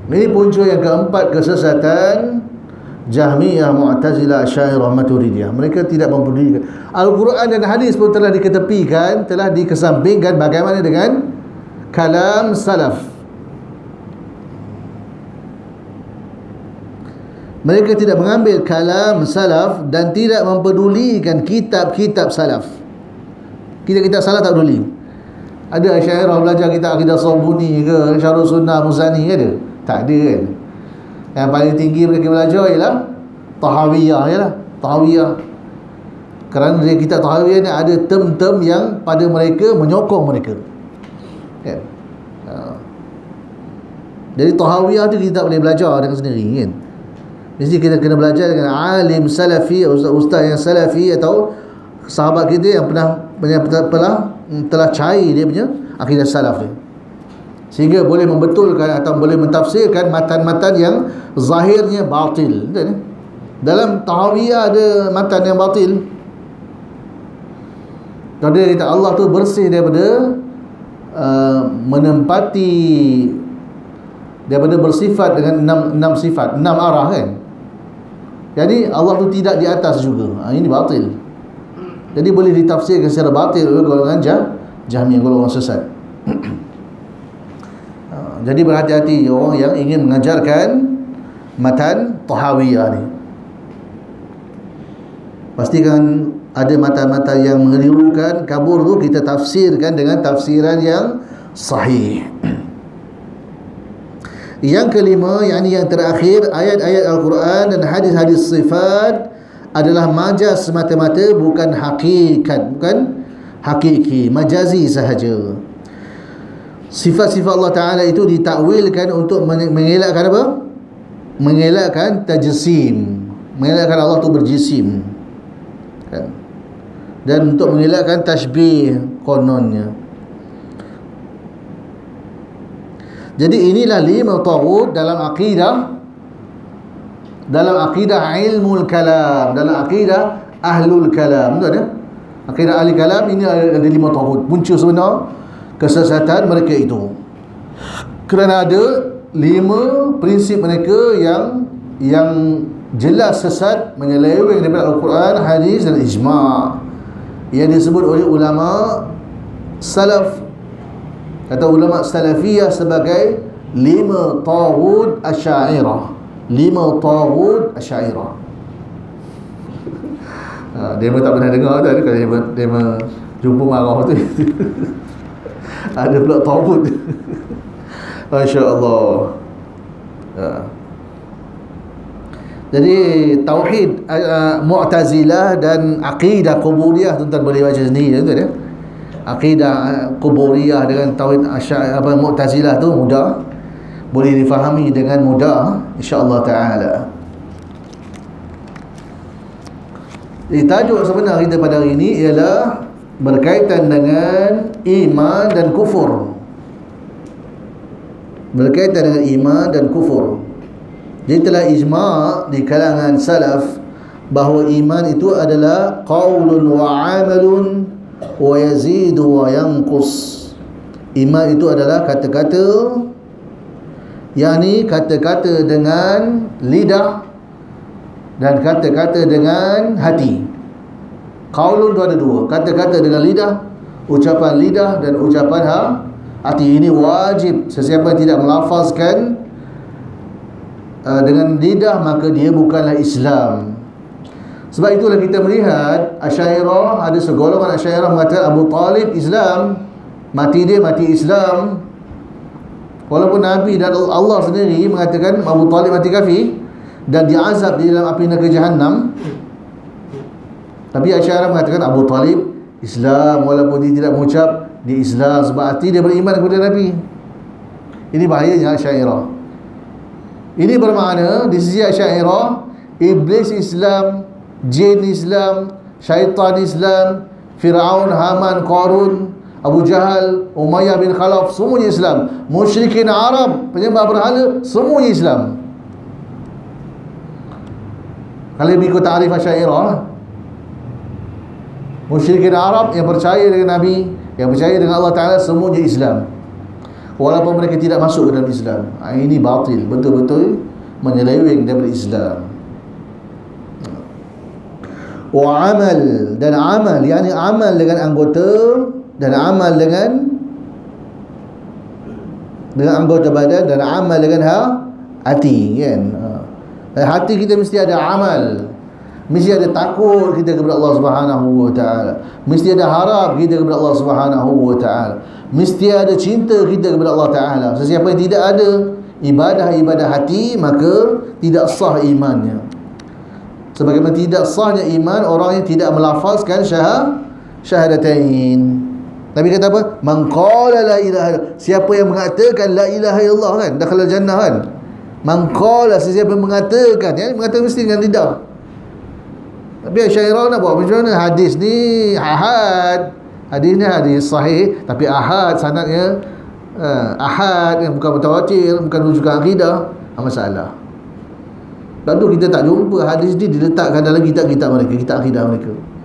Ini punca yang keempat kesesatan Jahmiyah, Mu'tazilah, Asy'ariyah, Maturidiyah. Mereka tidak mempedulikan Al-Quran dan hadis pun telah diketepikan, telah dikesampingkan. Bagaimana dengan kalam salaf? Mereka tidak mengambil kalam salaf dan tidak mempedulikan kitab-kitab salaf. Kitab-kitab salaf tak peduli. Ada Asy'ariyah belajar kitab Aqidah Sabuni ke, Syarh Sunnah Muzani ke ada? Tak ada kan. Yang paling tinggi mereka belajar ialah Tahawiyah, ialah Tahawiyah. Kerana dia kitab Tahawiyah ni ada term-term yang pada mereka menyokong mereka. Kan? Jadi Tahawiyah tu kita tak boleh belajar dengan sendiri kan. Mesti kita kena belajar dengan alim salafi, ustaz yang salafi atau sahabat kita yang telah cair dia punya akidah salaf dia, sehingga boleh membetulkan atau boleh mentafsirkan matan-matan yang zahirnya batil. Dalam Tahawiyah ada matan yang batil. Kalau dia kata Allah tu bersih daripada menempati, daripada bersifat dengan enam sifat, 6 arah kan. Jadi Allah tu tidak di atas juga. Ini batil. Jadi boleh ditafsirkan secara batil oleh golongan Jahmiyah, golongan sesat. Jadi berhati-hati orang yang ingin mengajarkan matan Tahawiyah ni. Pastikan ada matan-matan yang mengelirukan, kabur tu kita tafsirkan dengan tafsiran yang sahih. Yang kelima, yakni yang terakhir, ayat-ayat Al-Quran dan hadis-hadis sifat adalah majaz semata-mata, bukan hakikat, bukan hakiki, majazi sahaja. Sifat-sifat Allah Ta'ala itu ditakwilkan untuk mengelakkan apa? Mengelakkan tajsim, mengelakkan Allah itu berjisim kan? Dan untuk mengelakkan tashbih kononnya. Jadi inilah 5 taghut dalam akidah, ilmul kalam, dalam akidah ahlul kalam. Betul tak? Akidah ahli kalam ini ada 5 taghut. Punca sebenar kesesatan mereka itu, kerana ada 5 prinsip mereka yang jelas sesat, menyeleweng daripada Al-Quran, hadis dan ijma', yang disebut oleh ulama salaf, kata ulama salafiyah, sebagai 5 taghut Asy'ariyah. 5 taghut Asy'ariyah. Dia pun tak pernah dengar tu, kalau dia jumpa marah tu. Ada pula taghut. Masya-Allah. Jadi tauhid Mu'tazilah dan akidah Quburiyah tuan-tuan boleh baca sendiri tuan ya. Akidah Quburiyah dengan tauhid Mu'tazilah tu mudah, boleh difahami dengan mudah insya-Allah taala. Jadi tajuk sebenar kita pada hari ini ialah berkaitan dengan iman dan kufur. Berkaitan dengan iman dan kufur. Jadi telah ijma' di kalangan salaf bahawa iman itu adalah qaulun wa amalun wa yazidu wa yanqus. Iman itu adalah kata-kata, yakni kata-kata dengan lidah dan kata-kata dengan hati. Qaulun itu ada 2, kata-kata dengan lidah, ucapan lidah dan ucapan hati. Ini wajib. Sesiapa yang tidak melafazkan dengan lidah, maka dia bukanlah Islam. Sebab itulah kita melihat Asy'ariyah, ada segolongan Asy'ariyah mengatakan Abu Talib Islam, mati dia mati Islam, walaupun Nabi dan Allah sendiri mengatakan Abu Talib mati kafir dan diazab di dalam api neraka Jahannam. Tapi Asy'ariyah mengatakan Abu Talib Islam, walaupun dia tidak mengucap dia Islam, sebab hati dia beriman kepada Nabi. Ini bahayanya Asy'ariyah. Ini bermakna di sisi Asy'ariyah, iblis Islam, jin Islam, syaitan Islam, Fir'aun, Haman, Qarun, Abu Jahal, Umayyah bin Khalaf, semuanya Islam. Musyrikin Arab, penyembah berhala, semuanya Islam. Kalau mengikut ta'rif Asy'ariyah, musyrikin Arab yang percaya dengan Nabi, yang percaya dengan Allah Ta'ala, semuanya Islam. walaupun mereka tidak masuk ke dalam Islam. Ini batil, betul-betul menyeleweng daripada Islam. Wa amal, dan amal, yakni amal dengan anggota dan amal dengan anggota badan dan amal dengan hati, kan. Hati kita mesti ada amal, mesti ada takut kita kepada Allah Subhanahu wa taala, mesti ada harap kita kepada Allah Subhanahu wa taala, mesti ada cinta kita kepada Allah taala. Sesiapa yang tidak ada ibadah hati, maka tidak sah imannya. Sebagaimana tidak sahnya iman orang yang tidak melafazkan syahadatain. Nabi kata apa? Man qala la ilaha illallah, siapa yang mengatakan la ilaha illallah, kan, dakhala jannah, kan. Man qala, sesiapa yang mengatakan, ya, mengatakan mesti dengan lidah. Tapi Asy'ariyah nak buat macam mana? Hadis ni ahad, hadis ni hadis sahih tapi ahad, sanadnya ahad, bukan mutawatir, bukan rujukan akidah. Masalah. Lalu kita tak jumpa hadis ni diletakkan dalam kitab-kitab mereka, kitab akidah mereka.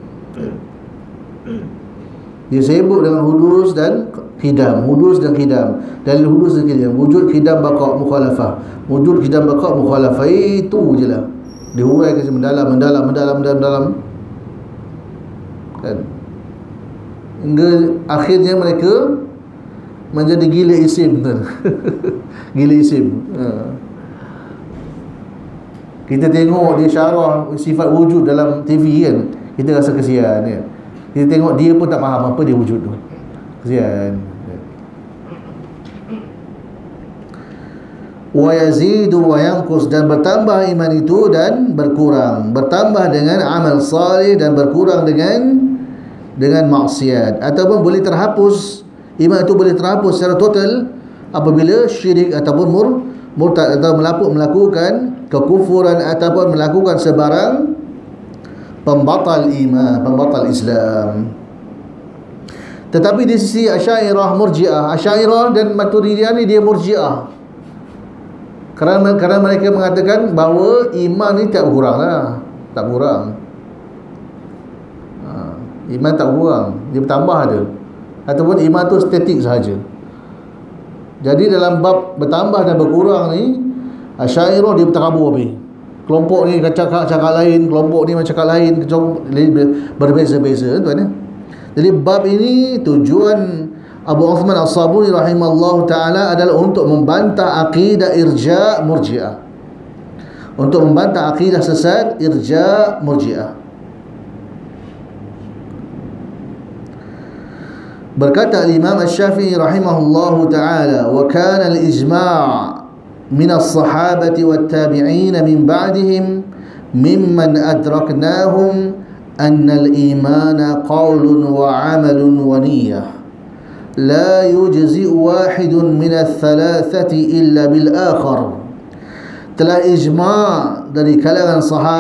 Dia sibuk dengan hudus dan khidam, hudus dan khidam, dalil hudus dan khidam, wujud khidam baqa' mukhalafah, wujud khidam baqa' mukhalafah, itu je lah dihuraikan mendalam, kan, hingga akhirnya mereka menjadi gila isim. Gila isim. Kita tengok dia syarah sifat wujud dalam TV, kan, kita rasa kesian, kan. Kita tengok dia pun tak faham apa dia wujud tu. Kesian. Wa yazidu wa yanqus, dan bertambah iman itu dan berkurang, bertambah dengan amal salih dan berkurang dengan maksiat, ataupun boleh terhapus, iman itu boleh terhapus secara total apabila syirik ataupun murtad atau melakukan kekufuran ataupun melakukan sebarang pembatal iman, pembatal Islam. Tetapi di sisi Asy'ariyah, Murji'ah, Asy'ariyah dan Maturidiyah ni dia Murji'ah. Kerana mereka mengatakan bahawa iman ni tak berkurang lah, tak berkurang. Iman tak berkurang, dia bertambah ada. Ataupun iman tu statik sahaja. Jadi dalam bab bertambah dan berkurang ni, Asy'ariyah dia bertakabur habis. Kelompok ni cakap lain, kelompok ni cakap lain, berbeza-beza, tuan ya. Jadi bab ini tujuan Abu Uthman As-Sabuni rahimallahu ta'ala adalah untuk membantah akidah irja' murji'ah, untuk membantah akidah sesat irja' murji'ah. Berkata Imam Asy-Syafi'i rahimahullahu ta'ala, wa kana al-ijma' min as-sahabati wat-tabi'in min ba'dihim mimman adraknahum anna al-imana qawlun wa 'amalun wa niyyah la yujzi' wahidun min ath-thalathati illa bil akhar. Telah ijma' dari kalangan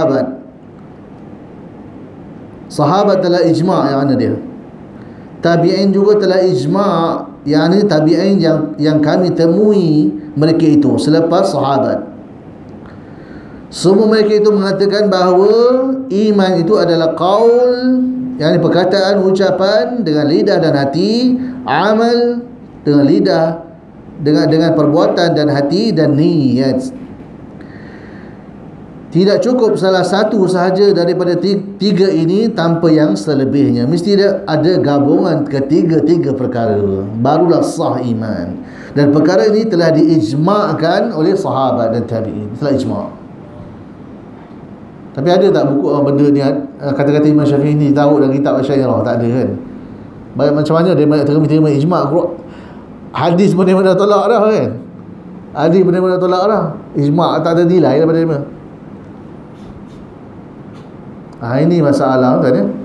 sahabat telah ijma', yang mana dia, tabi'in juga telah ijma', yakni tabi'in yang kami temui mereka itu selepas sahabat. Semua mereka itu mengatakan bahawa iman itu adalah qaul, yakni perkataan, ucapan dengan lidah dan hati, amal dengan lidah, dengan perbuatan dan hati, dan niat. Tidak cukup salah satu sahaja daripada tiga ini tanpa yang selebihnya. Mesti ada gabungan ketiga-tiga perkara, barulah sah iman. Dan perkara ini telah diijma'kan oleh sahabat dan tabi'in, telah ijma'. Tapi ada tak buku benda ni, kata-kata Imam Syafi'i ni tahu dalam kitab Asy'ariyah? Tak ada, kan. Macam mana dia terima ijma'? Hadis pun dia dah tolak dah, kan. Hadis pun dia dah tolak dah. Ijma' tak ada nilai daripada dia. Ini masalah, kan, ya.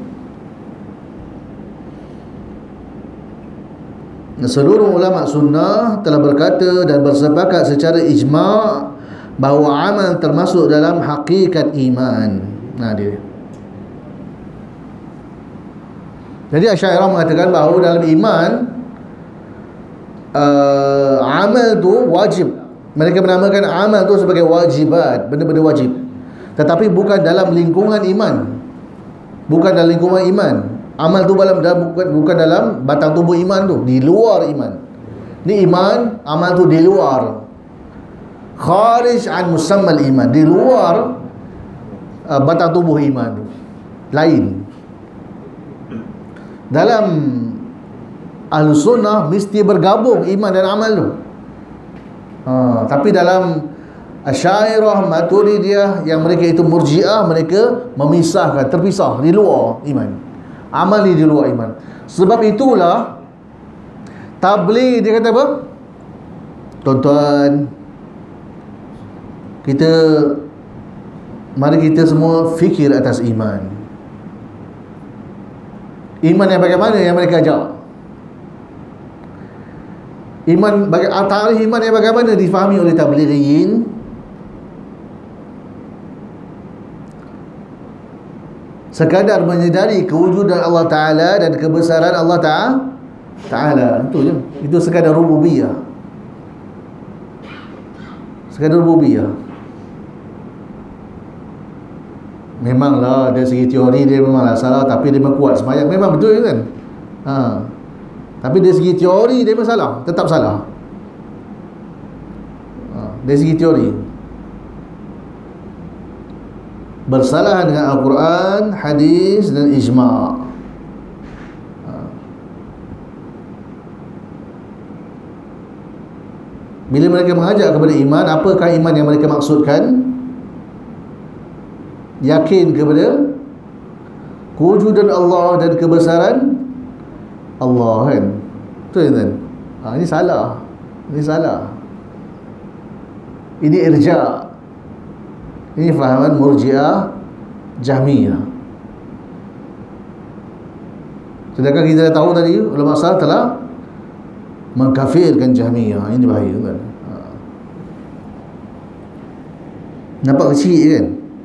Seluruh ulama sunnah telah berkata dan bersepakat secara ijma' bahawa amal termasuk dalam hakikat iman. Dia. Jadi Asy'ariyah mengatakan bahawa dalam iman amal tu wajib. Mereka menamakan amal tu sebagai wajibat, benda-benda wajib. Tetapi bukan dalam lingkungan iman. Bukan dalam lingkungan iman. Amal tu bukan dalam batang tubuh iman tu, di luar iman. Ni iman, amal tu di luar, kharij an musammal iman, di luar batang tubuh iman tu, lain. Dalam Ahlus Sunnah mesti bergabung iman dan amal tu. Tapi dalam Asy'ariyah, Maturidiyah, yang mereka itu Murji'ah, mereka memisahkan, terpisah, di luar iman. Amal ni di luar iman. Sebab itulah Tabligh dia kata apa? Tuan-tuan, mari kita semua fikir atas iman. Iman yang bagaimana yang mereka ajak? Tarikh iman yang bagaimana difahami oleh tablighiyin? Sekadar menyedari kewujudan Allah Ta'ala dan kebesaran Allah Ta'ala. Itu je. Itu sekadar rububiyah. Sekadar rububiyah. Memanglah dari segi teori dia memanglah salah, tapi dia memang kuat sembahyang. Memang betul kan? Tapi dari segi teori dia memang salah, tetap salah. Dari segi teori bersalahan dengan Al-Quran, hadis dan ijma'. Bila mereka mengajak kepada iman, apakah iman yang mereka maksudkan? Yakin kepada kewujudan Allah dan kebesaran Allah, kan? Betul kan? Ini salah. Ini salah. Ini irja'. Ini fahaman Murji'ah, Jahmiyah. Sedangkan kita dah tahu tadi ulama salaf telah mengkafirkan Jahmiyah. Ini bahaya kan? Nampak kecil kan?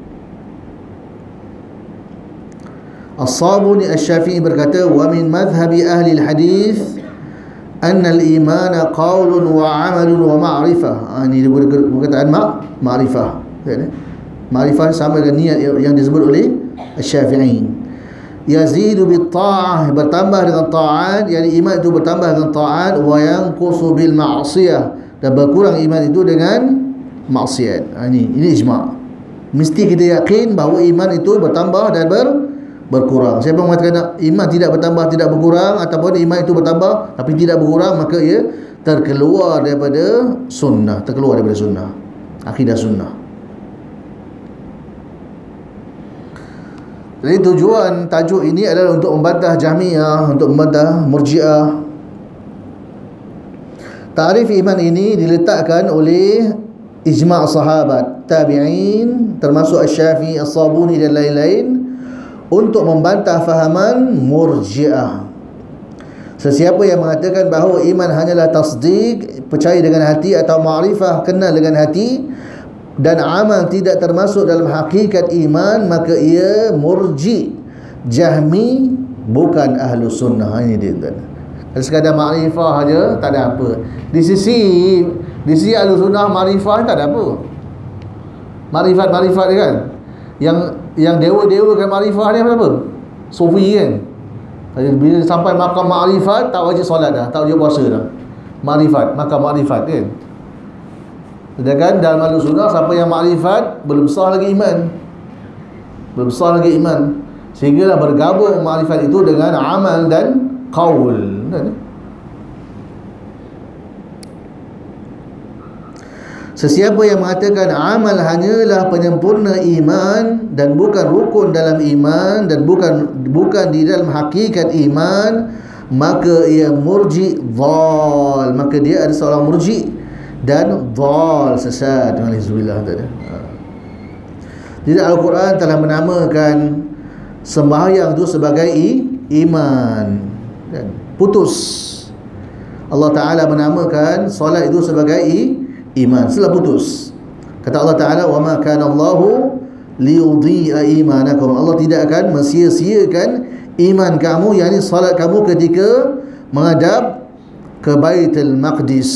As-Sabuni Asy-Syafi'i berkata, wa min madhhabi ahli al-hadith anna al-imana qaulun wa amalun wa ma'rifah. Ini perkataan ma'rifah. Ma'rifah sama dengan niat yang disebut oleh Asy-Syafi'i. Yazidu bit ta'ah, bertambah dengan ta'at, yakni iman itu bertambah dengan ta'at, wa yanqusu bil ma'siyah, dan berkurang iman itu dengan maksiat. Ini ijma'. Mesti kita yakin bahawa iman itu bertambah dan berkurang. Siapa yang mengatakan iman tidak bertambah, tidak berkurang, ataupun iman itu bertambah tapi tidak berkurang, maka ia terkeluar daripada sunnah, akidah sunnah. Jadi tujuan tajuk ini adalah untuk membantah Jahmiyah, untuk membantah Murji'ah. Ta'rif iman ini diletakkan oleh ijma' sahabat, tabi'in, termasuk Asy-Syafi'i, As-Sabuni dan lain-lain, untuk membantah fahaman Murji'ah. Sesiapa yang mengatakan bahawa iman hanyalah tasdik, percaya dengan hati, atau ma'rifah, kenal dengan hati, dan amal tidak termasuk dalam hakikat iman, maka ia Murji', Jahmi, bukan ahlu sunnah. Ini dia tuan. Kalau sekadar ma'rifah saja tak ada apa. Di sisi ahlu sunnah, ma'rifah tak ada apa. Ma'rifat dia kan, yang dewa-dewa kan ma'rifah ni apa? Sufi kan. Bila sampai makam ma'rifat, tak wajib solat dah, tak wajib puasa dah. Makam ma'rifat kan. Sedangkan dalam Ahlus Sunnah, siapa yang ma'rifat, belum sah lagi iman. Sehinggalah bergabung ma'rifat itu dengan amal dan qaul. Sesiapa yang mengatakan amal hanyalah penyempurna iman dan bukan rukun dalam iman, dan bukan di dalam hakikat iman, maka ia murji' dhal. Maka dia adalah seorang murji' dan dhal, sesat. Alhamdulillah. Jadi Al-Quran telah menamakan sembahyang itu sebagai iman, kan? Putus. Allah Ta'ala menamakan solat itu sebagai iman, setelah putus. Kata Allah Ta'ala, wa ma kana Allahu liyudhi'a imanakum. Allah tidak akan mensia-siakan iman kamu, yakni salat kamu ketika menghadap ke Baitul Maqdis.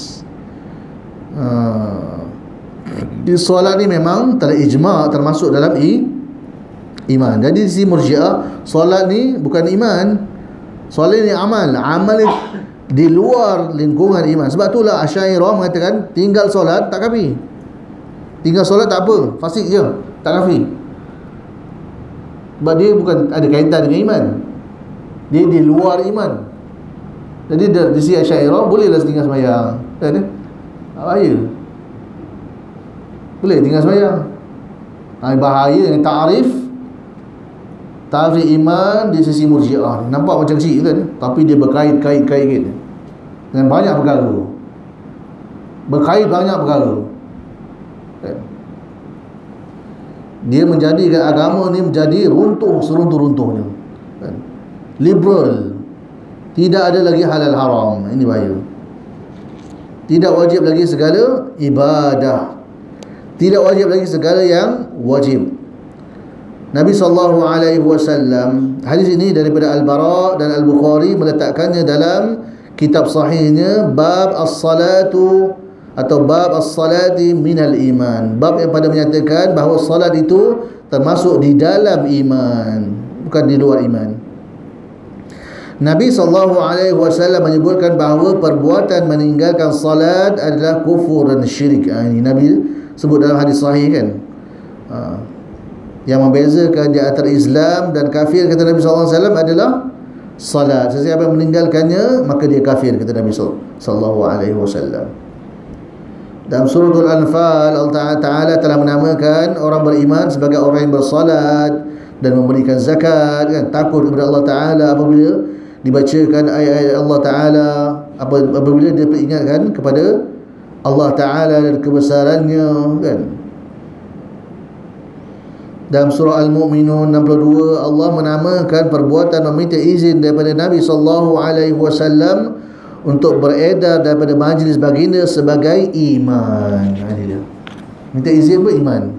Di solat ni memang telah ijma' termasuk dalam iman. Jadi di sisi Murji'ah, solat ni bukan iman, solat ni amal. Amal di luar lingkungan iman. Sebab itulah Asy'ariyah mengatakan tinggal solat tak kafir. Tinggal solat tak apa, fasik je, tak kafir. Sebab dia bukan ada kaitan dengan iman, dia di luar iman. Jadi di sisi Asy'ariyah bolehlah tinggal sembahyang, kan? Bahaya. Boleh tinggal sembahyang. Bahaya yang ta'rif iman di sisi Murji'ah. Nampak macam kecil kan, tapi dia berkait dengan banyak perkara. Berkait banyak perkara. Dia menjadikan agama ni menjadi runtuh seruntuh-runtuhnya, kan? Liberal. Tidak ada lagi halal haram. Ini bahaya. Tidak wajib lagi segala ibadah. Tidak wajib lagi segala yang wajib. Nabi SAW, hadis ini daripada Al-Bara' dan Al-Bukhari meletakkannya dalam kitab sahihnya, bab as-salatu atau bab as-salati minal iman. Bab yang pada menyatakan bahawa salat itu termasuk di dalam iman, bukan di luar iman. Nabi SAW menyebutkan bahawa perbuatan meninggalkan salat adalah kufur dan syirik. Ini Nabi sebut dalam hadis sahih, kan? Yang membezakan di antara Islam dan kafir, kata Nabi SAW, adalah salat. Sesiapa yang meninggalkannya maka dia kafir, kata Nabi SAW. Dalam surah Al-Anfal, Allah Ta'ala telah menamakan orang beriman sebagai orang yang bersalat dan memberikan zakat, kan? Takut kepada Allah Ta'ala apabila dibacakan ayat-ayat Allah Ta'ala, apabila dia peringatkan kepada Allah Ta'ala dan kebesarannya, kan? Dalam surah Al-Mu'minun 62, Allah menamakan perbuatan meminta izin daripada Nabi SAW untuk beredar daripada majlis baginda sebagai iman. Ini dia. Minta izin beriman.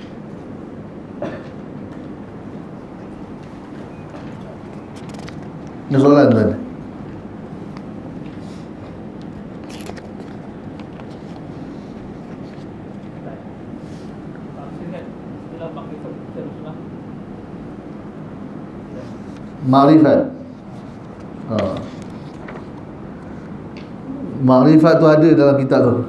Ada soalan, tuan? Ma'rifat. Ma'rifat tu ada dalam kitab tu.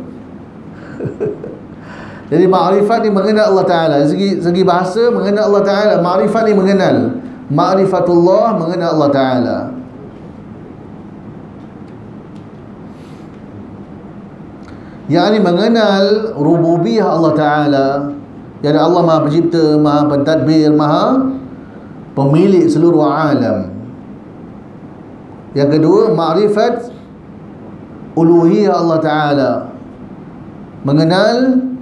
Jadi ma'rifat ni mengenal Allah Ta'ala. Segi bahasa mengenal Allah Ta'ala. Ma'rifat ni mengenal. Ma'rifatullah mengenal Allah Ta'ala. Yang ini mengenal rububiyah Allah Ta'ala. Yang Allah Maha Pencipta, Maha Pentadbir, Maha Pemilik seluruh alam. Yang kedua, ma'rifat uluhiyah Allah Ta'ala. Mengenal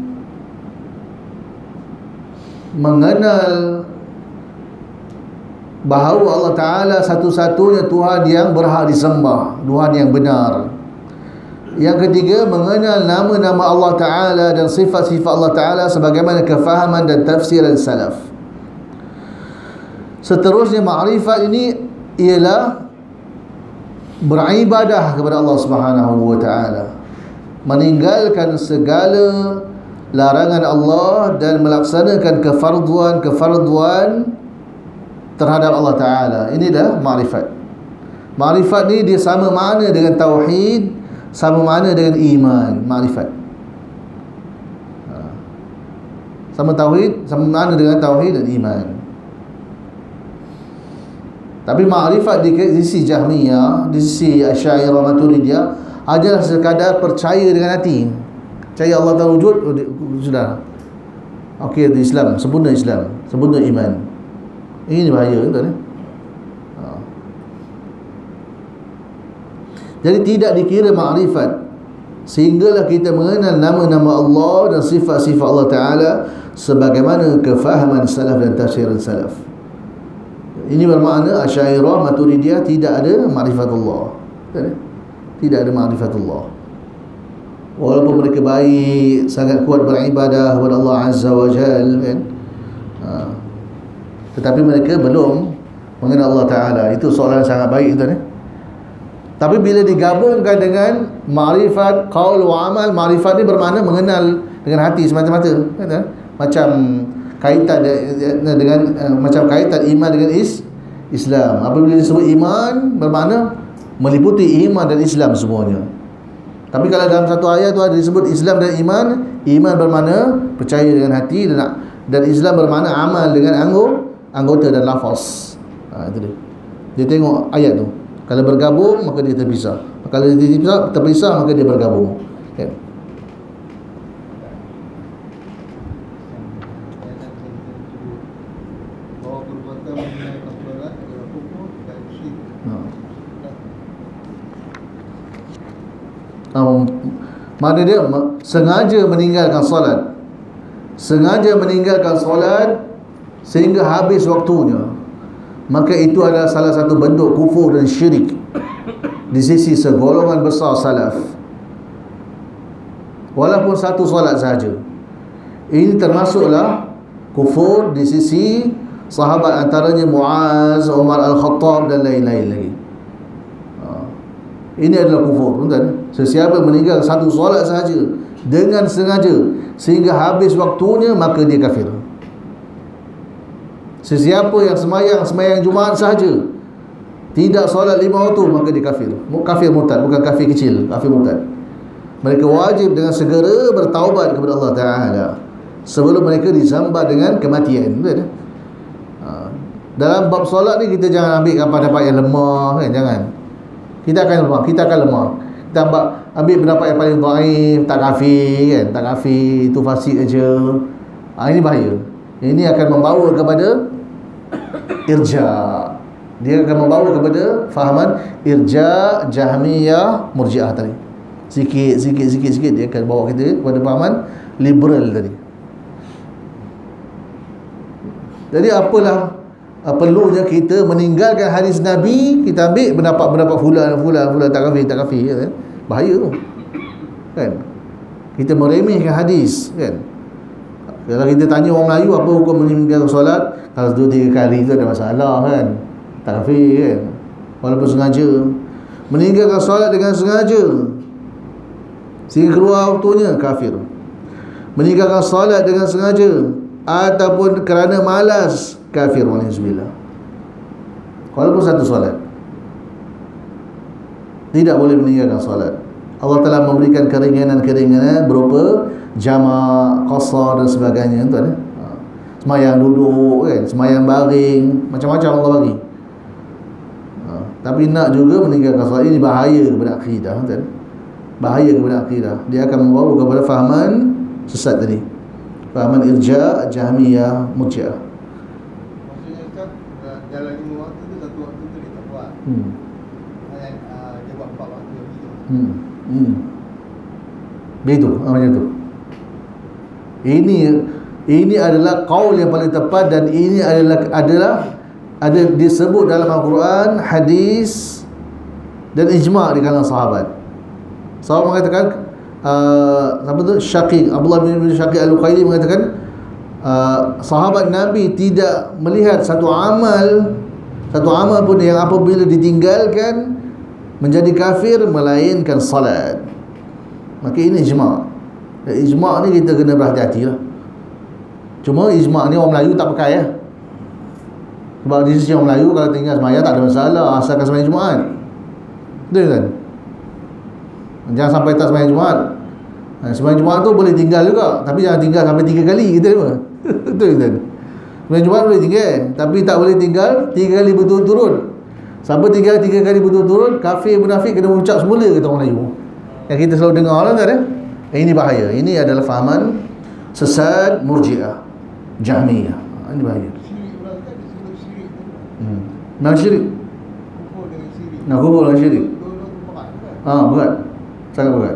bahawa Allah Ta'ala satu-satunya Tuhan yang berhak disembah, Tuhan yang benar. Yang ketiga, mengenal nama-nama Allah Ta'ala dan sifat-sifat Allah Ta'ala sebagaimana kefahaman dan tafsiran salaf. Seterusnya, ma'rifat ini ialah beribadah kepada Allah Subhanahu wa Ta'ala, meninggalkan segala larangan Allah dan melaksanakan kefarduan terhadap Allah Ta'ala. Ini dah ma'rifat. Ma'rifat ni dia sama makna dengan tauhid, sama makna dengan iman. Ma'rifat sama tauhid, sama makna dengan tauhid dan iman. Tapi ma'rifat di sisi Jahmiyah, di sisi Asy'ariyah Maturidiyah adalah sekadar percaya dengan hati. Percaya Allah Ta'ala wujud, sudah. Okey, itu Islam, sempurna Islam, sempurna iman. Ini bahaya, tuan. Jadi tidak dikira ma'rifat sehinggalah kita mengenal nama-nama Allah dan sifat-sifat Allah Ta'ala sebagaimana kefahaman salaf dan tafsiran salaf. Ini bermakna Asy'ariyah Maturidiyah tidak ada ma'rifatullah. Tidak ada ma'rifatullah. Walaupun mereka baik, sangat kuat beribadah kepada Allah Azza wa Jal, kan? Tetapi mereka belum mengenal Allah Ta'ala. Itu soalan sangat baik, tuan. Tapi bila digabungkan dengan ma'rifat qaul wa amal, ma'rifat ni bermakna mengenal dengan hati semata-mata, kan? Macam kaitan dengan macam kaitan iman dengan Islam. Apabila disebut iman, bermakna meliputi iman dan Islam semuanya. Tapi kalau dalam satu ayat tu ada disebut Islam dan iman, iman bermakna percaya dengan hati, dan Islam bermakna amal dengan anggota dan lafaz. Itu dia. Dia tengok ayat tu. Kalau bergabung maka dia terpisah. Kalau dia terpisah maka dia bergabung. Kan? Mana dia sengaja meninggalkan solat, sehingga habis waktunya, maka itu adalah salah satu bentuk kufur dan syirik di sisi segolongan besar salaf. Walaupun satu solat sahaja, ini termasuklah kufur di sisi sahabat, antaranya Muaz, Umar Al-Khattab dan lain-lain lagi. Ini adalah kufur, tuan-tuan. Sesiapa meninggal satu solat sahaja dengan sengaja sehingga habis waktunya, maka dia kafir. Sesiapa yang semayang Jumaat sahaja, tidak solat 5 waktu, maka dia kafir. Kafir murtad, bukan kafir kecil, kafir murtad. Mereka wajib dengan segera bertaubat kepada Allah Ta'ala sebelum mereka disambar dengan kematian. Dalam bab solat ni kita jangan ambil pendapat yang lemah, kan? Jangan. Kita akan lemah. Kita ambil pendapat yang paling dhaif, tak kafir, kan? Tak kafir, itu fasik aja. Ini bahaya. Ini akan membawa kepada irja. Dia akan membawa kepada fahaman irja, Jahmiyah, Murji'ah tadi. Sikit dia akan bawa kita kepada fahaman liberal tadi. Jadi apalah perlunya kita meninggalkan hadis Nabi, kita ambil pendapat fulan tak kafir, kan? Bahaya tu, kan? Kita meremehkan hadis, kan? Kalau kita tanya orang Melayu apa hukum meninggalkan solat, kalau 2-3 kali tu ada masalah, kan? Tak kafir, kan? Walaupun sengaja. Meninggalkan solat dengan sengaja sehingga keluar waktunya, kafir. Meninggalkan solat dengan sengaja ataupun kerana malas, kafir, waliyahzubillah. Walaupun satu solat, tidak boleh meninggalkan solat. Allah telah memberikan keringanan berupa jamak, qasar dan sebagainya, tuan. Semayang duduk, kan? Semayang baring, macam-macam Allah bagi. Tapi nak juga meninggalkan solat, ini bahaya kepada akidah, tuan. Bahaya kepada akidah. Dia akan membawa kepada fahaman sesat tadi, fahaman irja, Jahmiyah, Murji'ah. Dalam 5 waktu tu, satu waktu tu dia tak buat. Dia buat 4 waktu gitu. Begitu, macam tu. Ini adalah qaul yang paling tepat, dan ini adalah ada disebut dalam Al-Quran, hadis dan ijma' di kalangan sahabat. Sahabat mengatakan, apa tu? Abdullah bin Syaqiq Al-Uqaili mengatakan, sahabat Nabi tidak melihat satu amal pun yang apabila ditinggalkan menjadi kafir melainkan salat. Maka ini ijma'. Ijma' ni kita kena berhati-hati lah. Cuma ijma' ni orang Melayu tak pakai ya. Sebab di sisi orang Melayu kalau tinggal sembahyang tak ada masalah, asalkan sembahyang Jumaat. Betul kan? Jangan sampai tak sembahyang Jumaat. Sembahyang Jumaat tu boleh tinggal juga, tapi jangan tinggal sampai 3 kali, kita terima. Betul kan? Sembahyang Jumaat boleh tinggal, tapi tak boleh tinggal 3 kali berturut-turut. Siapa tinggal 3 kali berturut-turut, kafir munafik kena ucap semula, kata orang Melayu. Yang kita selalu dengar lah, kan? Ini bahaya. Ini adalah fahaman sesat Murji'ah, Jahmiyah. Ini bahaya. Nak syirik. Nak kubur dengan syirik. Berat. Sangat berat.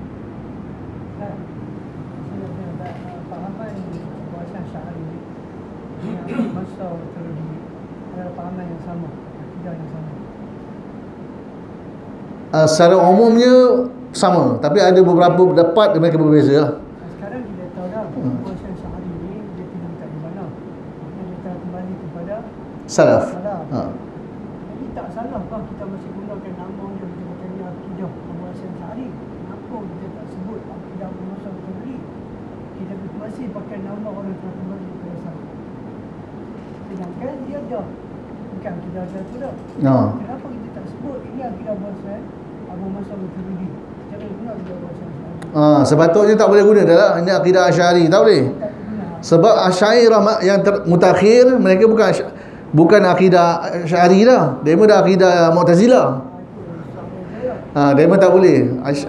Secara umumnya sama, tapi ada beberapa pendapat mereka berbeza lah. Sekarang kita tahu dah Hasan Syahari ni dia tidak dekat di mana. Dia telah kembali kepada Salaf. Jadi tak salah kan kita masih gunakan nama dia betul-betul ni akidah Hasan Syahari. Kenapa kita tak sebut akidah Hasan Syahari? Kita masih pakai nama orang yang telah kembali kepada Salaf. Sedangkan dia dah bukan akidah tu dah. Ha. Kenapa kita tak sebut ini akidah Bahasan Abu Mansur Al-Maturidi? Cara guna akidah Bahasan Sepatutnya tak boleh guna dah lah. Ini akidah Asy'ari, tak boleh. tak guna. Sebab Asy'ariyah yang mutakhir, mereka bukan akidah Asy'ari dah. Dia dah akidah Mu'tazilah. Dia pun tak boleh.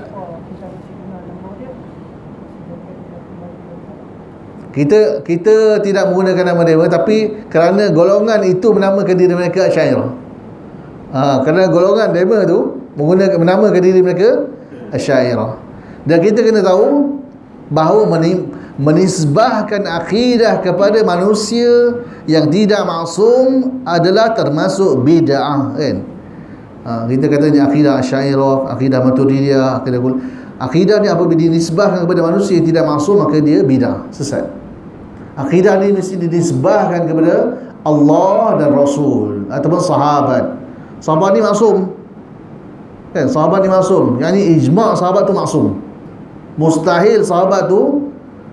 Kita tidak menggunakan nama mereka, tapi kerana golongan itu menamakan diri mereka Asy'ariyah. Kerana golongan mereka tu menamakan diri mereka Asy'ariyah. Dan kita kena tahu bahawa menisbahkan akidah kepada manusia yang tidak maksum adalah termasuk bid'ah, kan? Kita katanya akidah Asy'ariyah, akidah Maturidiyah, akidah ni apabila dinisbahkan kepada manusia yang tidak maksum, maka dia bid'ah, sesat. Akidah ni mesti dinisbahkan kepada Allah dan Rasul ataupun sahabat. Sahabat ni maksum, kan? Sahabat ni maksum, yang ni ijma' sahabat tu maksum. Mustahil sahabat tu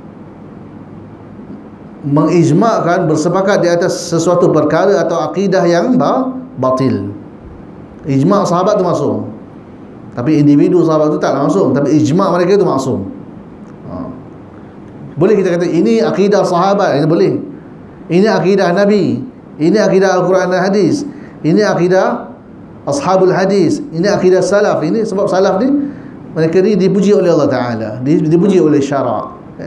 mengijma'kan, bersepakat di atas sesuatu perkara atau akidah yang batil. Ijma' sahabat tu maksum, tapi individu sahabat tu tak maksum, tapi ijma' mereka tu maksum. Boleh kita kata ini akidah sahabat, ini boleh. Ini akidah Nabi, ini akidah Al-Quran dan Hadis, ini akidah Ashabul Hadis, ini akidah Salaf. Ini sebab Salaf ni, mereka ni dipuji oleh Allah Ta'ala, dipuji oleh syarak, kan?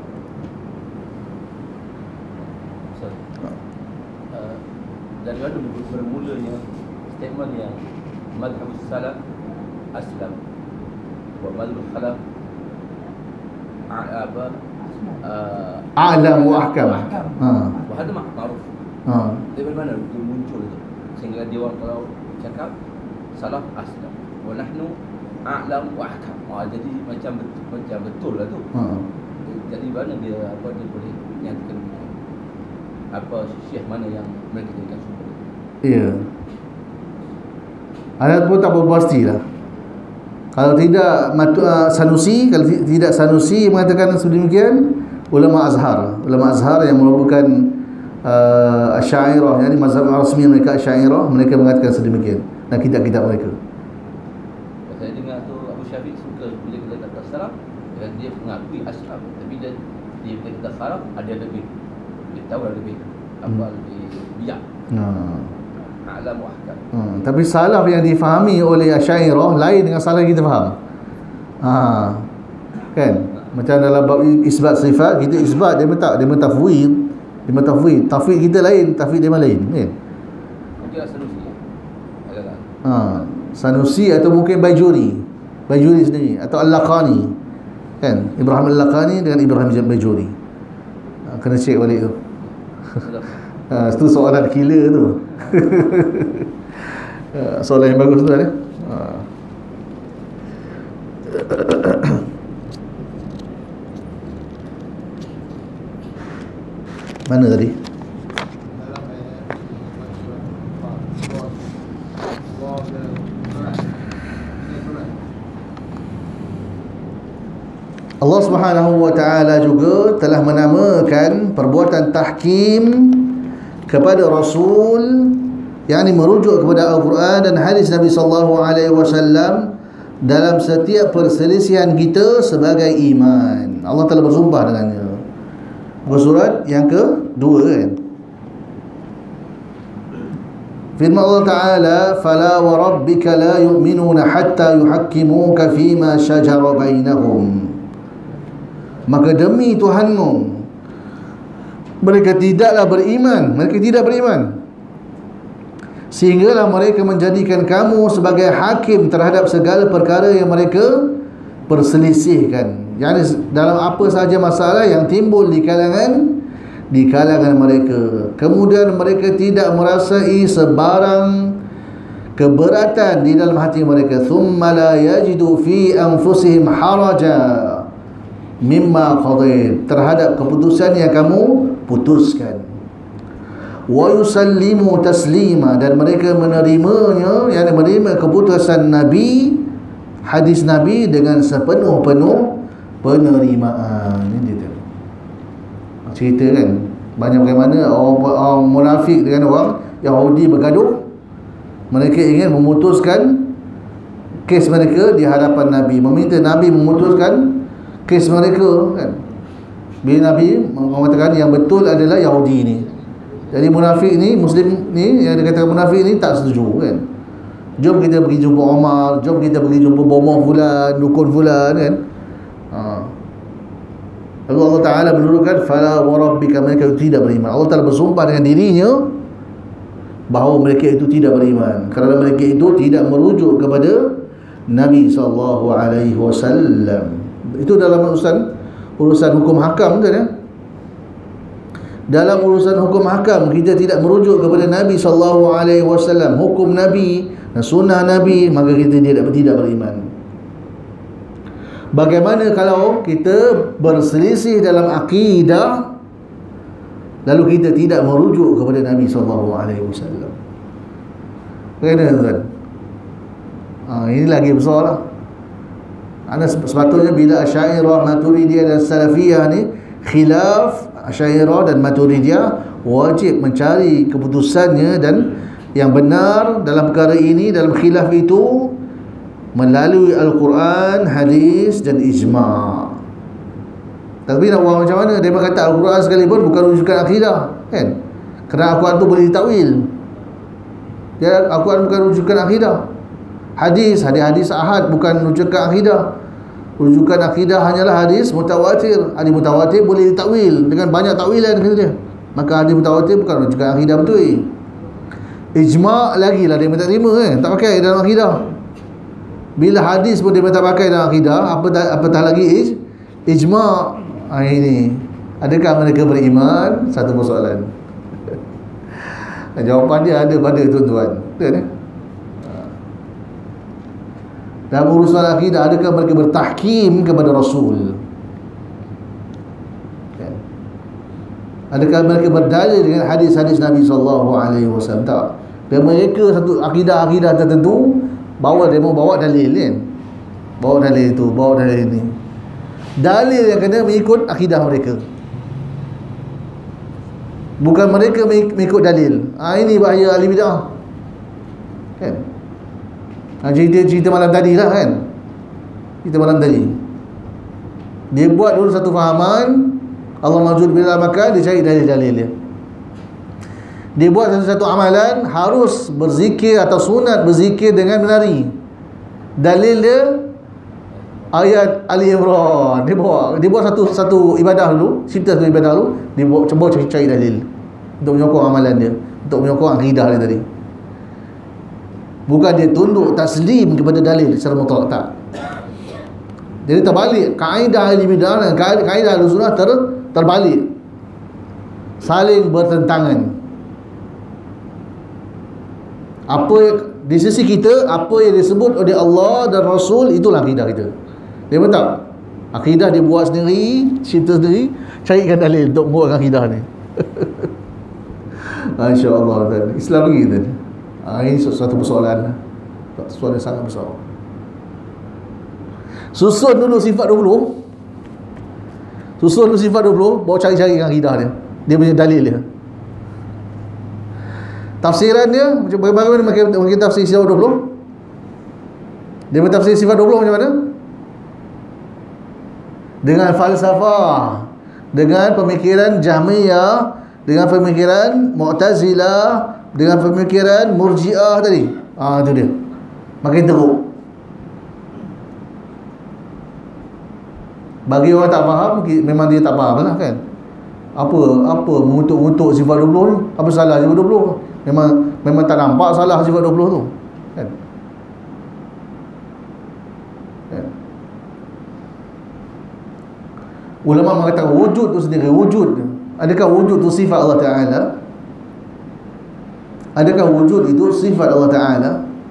Dari mana bermulanya statement yang madhab salaf aslam wa madhab khalaf a'lam wa ahkam. Wahada ma'ruf. Dari mana dia muncul itu? Sehingga dia orang kalau cakap salaf aslam wa nahnu a'lam wa ahkam. Jadi macam betul lah tu. Jadi mana dia dia boleh nyatakan apa syekh mana yang mereka jadikan sumber? Ya. Ayat pun tak berpastilah. Kalau tidak Sanusi, kalau tidak Sanusi mengatakan sedemikian, ulama Azhar yang merupakan Asy'ariyah, yakni mazhab rasmi mereka Asy'ariyah, mereka mengatakan sedemikian dan kitab-kitab mereka. Saya dengar tu Abu Syafiq suka bila kita kata salaf, dia mengakui aslam, tapi dia kata salaf ada lebih, dia tahu lebih apa lebih biak. Alam wa ahkam. Tapi salaf yang difahami oleh Asy'ariyah lain dengan salaf kita faham. Kan? Macam dalam bab isbat sifat, kita isbat, dia mentafwid. Tafwid kita lain, tafwid dia lain, kan? Mungkin Sanusi. Sanusi atau mungkin Bajuri sendiri, atau Al-Laqani, kan? Ibrahim Al-Laqani dengan Ibrahim Bajuri. Kena cek balik tu. Itu soalan killer tu. Soalan yang bagus tu kan? Mana tadi? Allah Subhanahu wa ta'ala juga telah menamakan perbuatan tahkim kepada Rasul, yakni merujuk kepada Al-Quran dan hadis Nabi sallallahu alaihi wasallam dalam setiap perselisihan kita sebagai iman. Allah telah bersumpah dengannya. Surat yang kedua, kan? Firman Allah Ta'ala, "Fala wa rabbika la yu'minuna hatta yuhakkimuka fima shajara bainahum." Maka demi Tuhanmu, mereka tidak beriman sehinggalah mereka menjadikan kamu sebagai hakim terhadap segala perkara yang mereka perselisihkan. Yani dalam apa sahaja masalah yang timbul di kalangan mereka. Kemudian mereka tidak merasai sebarang keberatan di dalam hati mereka. Thumma la yajidu fi anfusihim haraja mimma qadait, terhadap keputusan yang kamu putuskan. Wa yusallimu taslima, dan mereka menerimanya, yakni menerima keputusan Nabi, hadis Nabi dengan sepenuh-penuh penerimaan. Ini dia cerita, kan? Banyak bagaimana orang munafik dengan orang Yahudi bergaduh. Mereka ingin memutuskan kes mereka di hadapan Nabi, meminta Nabi memutuskan kes mereka kan. Bila Nabi mengatakan yang betul adalah Yahudi ni. Jadi munafik ni, Muslim ni yang dikatakan munafik ni tak setuju kan. Jom kita pergi jumpa Omar, jom kita pergi jumpa bomoh fulan, dukun fulan kan. Lalu Allah Ta'ala menurunkan fala warabbika, mereka itu tidak beriman. Allah Ta'ala bersumpah dengan dirinya bahawa mereka itu tidak beriman kerana mereka itu tidak merujuk kepada Nabi SAW. Itu dalam urusan hukum hakam kan ya. Dalam urusan hukum hakam kita tidak merujuk kepada Nabi SAW, hukum Nabi dan sunnah Nabi, maka kita tidak beriman. Bagaimana kalau kita berselisih dalam akidah lalu kita tidak merujuk kepada Nabi SAW? Bagaimana tuan? Ini lagi besar lah. Sepatutnya bila Asy'ariyah, Maturidiyah dan Salafiyah ni khilaf, Asy'ariyah dan Maturidiyah wajib mencari keputusannya dan yang benar dalam perkara ini, dalam khilaf itu melalui Al-Quran, hadis dan ijma'. Tapi nak buat macam mana? Dia kata Al-Quran sekalipun bukan rujukan akidah kan? Kerana Al-Quran tu boleh ditakwil. Al-Quran bukan rujukan akidah. Hadis ahad bukan rujukan akidah. Rujukan akidah hanyalah hadis mutawatir. Hadis mutawatir boleh ditakwil dengan banyak takwilan dia. Maka hadis mutawatir bukan rujukan akidah betul. Ijma' lagi lah dia tak terima kan? Tak pakai dalam akidah. Bila hadis pun dia tak pakai dalam akidah, apatah lagi ijma'. Ini adakah mereka beriman? Satu persoalan. Jawapan dia ada pada tuan-tuan. Betul kan? Dalam urusan akidah, adakah mereka bertahkim kepada Rasul? Adakah mereka berdalil dengan hadis-hadis Nabi SAW? Tak. Dan mereka satu akidah tertentu dia mau bawa dalil kan. Bawa dalil itu, bawa dalil ini. Dalil yang kena mengikut akidah mereka. Bukan mereka mengikut dalil. Ini bahaya ahli bid'ah. Kan? Cerita malam tadi lah kan. Cerita malam tadi. Dia buat dulu satu fahaman Allah mawjud bila makan, dia cari dalil-dalil dia. Dia buat satu amalan harus berzikir atau sunat berzikir dengan menari. Dalil dia ayat Ali Imran. Dia buat satu ibadah dulu, cipta satu ibadah dulu, dia cuba cari dalil untuk menyokong amalan dia, untuk menyokong akidah dia tadi. Bukan dia tunduk taslim kepada dalil secara mutlak, tak. Jadi terbalik, kaedah ahli bidah dan kaedah ahli sunnah terbalik, saling bertentangan. Apa di sisi kita, apa yang disebut oleh Allah dan Rasul, itulah akidah kita. Dia betul. Akidah dia buat sendiri, cerita sendiri, carikan dalil untuk buatkan akidah ni. Masya-Allah tuan. Islam lagi tuan. Ini satu persoalan. Soalan sangat besar. Susun dulu sifat 20. Susun dulu sifat 20, bawa cari-cari dengan akidah dia. Dia punya dalil dia. Tafsiran dia bagaimana mungkin tafsir sifat 20? Dia bertafsir sifat 20 macam mana? Dengan falsafah, dengan pemikiran Jahmiyah, dengan pemikiran Mu'tazilah, dengan pemikiran Murji'ah tadi. Itu dia. Makin teruk. Bagi orang tak faham, memang dia tak faham lah kan. Apa mengutuk sifat 20 ni? Apa salah sifat 20? Memang tak nampak salah sifat 20 tu kan? Ulama mengatakan wujud tu sendiri, wujud. Adakah wujud tu sifat Allah Ta'ala? Adakah wujud itu sifat Allah Ta'ala?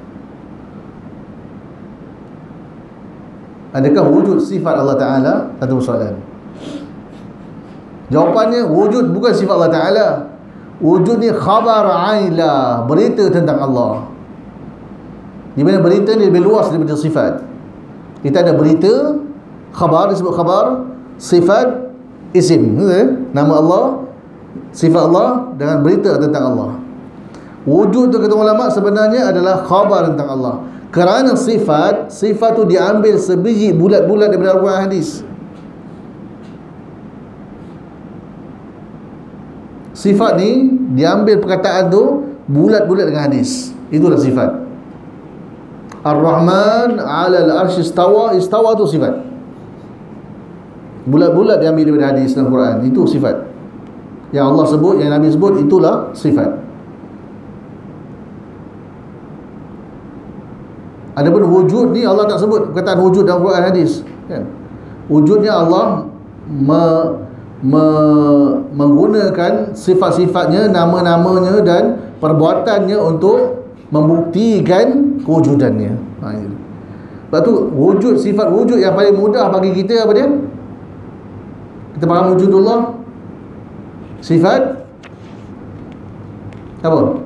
Adakah wujud sifat Allah Ta'ala? Satu soalan. Jawapannya, wujud bukan sifat Allah Ta'ala. Wujud ni khabar aila, berita tentang Allah. Di mana berita ni lebih luas daripada sifat. Kita ada berita, khabar, disebut khabar, sifat, isim, nama Allah, sifat Allah dengan berita tentang Allah. Wujud tu kata ulama sebenarnya adalah khabar tentang Allah. Kerana sifat tu diambil sebiji bulat-bulat daripada Al-Quran hadis. Sifat ni diambil perkataan tu bulat-bulat dengan hadis. Itulah sifat. Ar-Rahman 'ala al-'arsy istawa, istawa tu sifat. Bulat-bulat diambil daripada hadis dan Quran. Itu sifat. Yang Allah sebut, yang Nabi sebut, itulah sifat. Adapun wujud ni Allah tak sebut perkataan wujud dalam Quran hadis, kan? Wujudnya Allah menggunakan sifat-sifatnya, nama-namanya dan perbuatannya untuk membuktikan kewujudannya. Sebab tu wujud, sifat wujud yang paling mudah bagi kita apa dia? Kita faham wujudullah, sifat apa?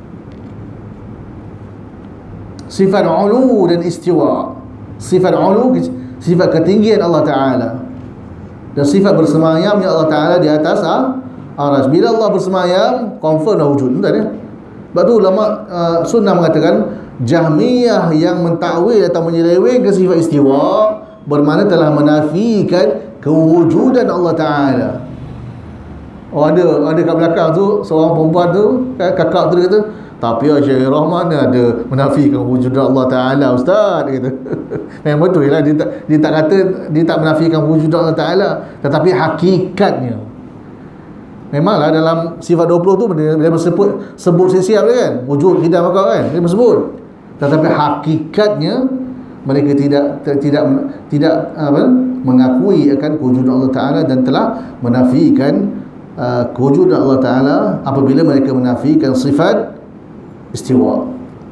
Sifat ulu dan istiwa. Sifat ulu, sifat ketinggian Allah Ta'ala, dan sifat bersemayamnya Allah Ta'ala di atas aras. Bila Allah bersemayam, confirm dah wujud, entah dia. Sebab tu ulama sunnah mengatakan Jahmiyah yang mentakwil atau menyelewengkan sifat istiwa bermakna telah menafikan kewujudan Allah Ta'ala. Oh, ada kat belakang tu seorang perempuan tu, kakak tu dia kata, tapi Syekh Rahman ada menafikan wujud Allah Ta'ala, Ustaz, dia kata. Memang betul lah, dia tak kata, dia tak menafikan wujud Allah Ta'ala, tetapi hakikatnya. Memanglah dalam sifat 20 tu dia sebut siap dia kan, wujud hidayah maka kan, dia sebut. Tetapi hakikatnya mereka tidak mengakui akan kewujudan Allah Ta'ala dan telah menafikan kewujudan Allah Ta'ala apabila mereka menafikan sifat istiwa.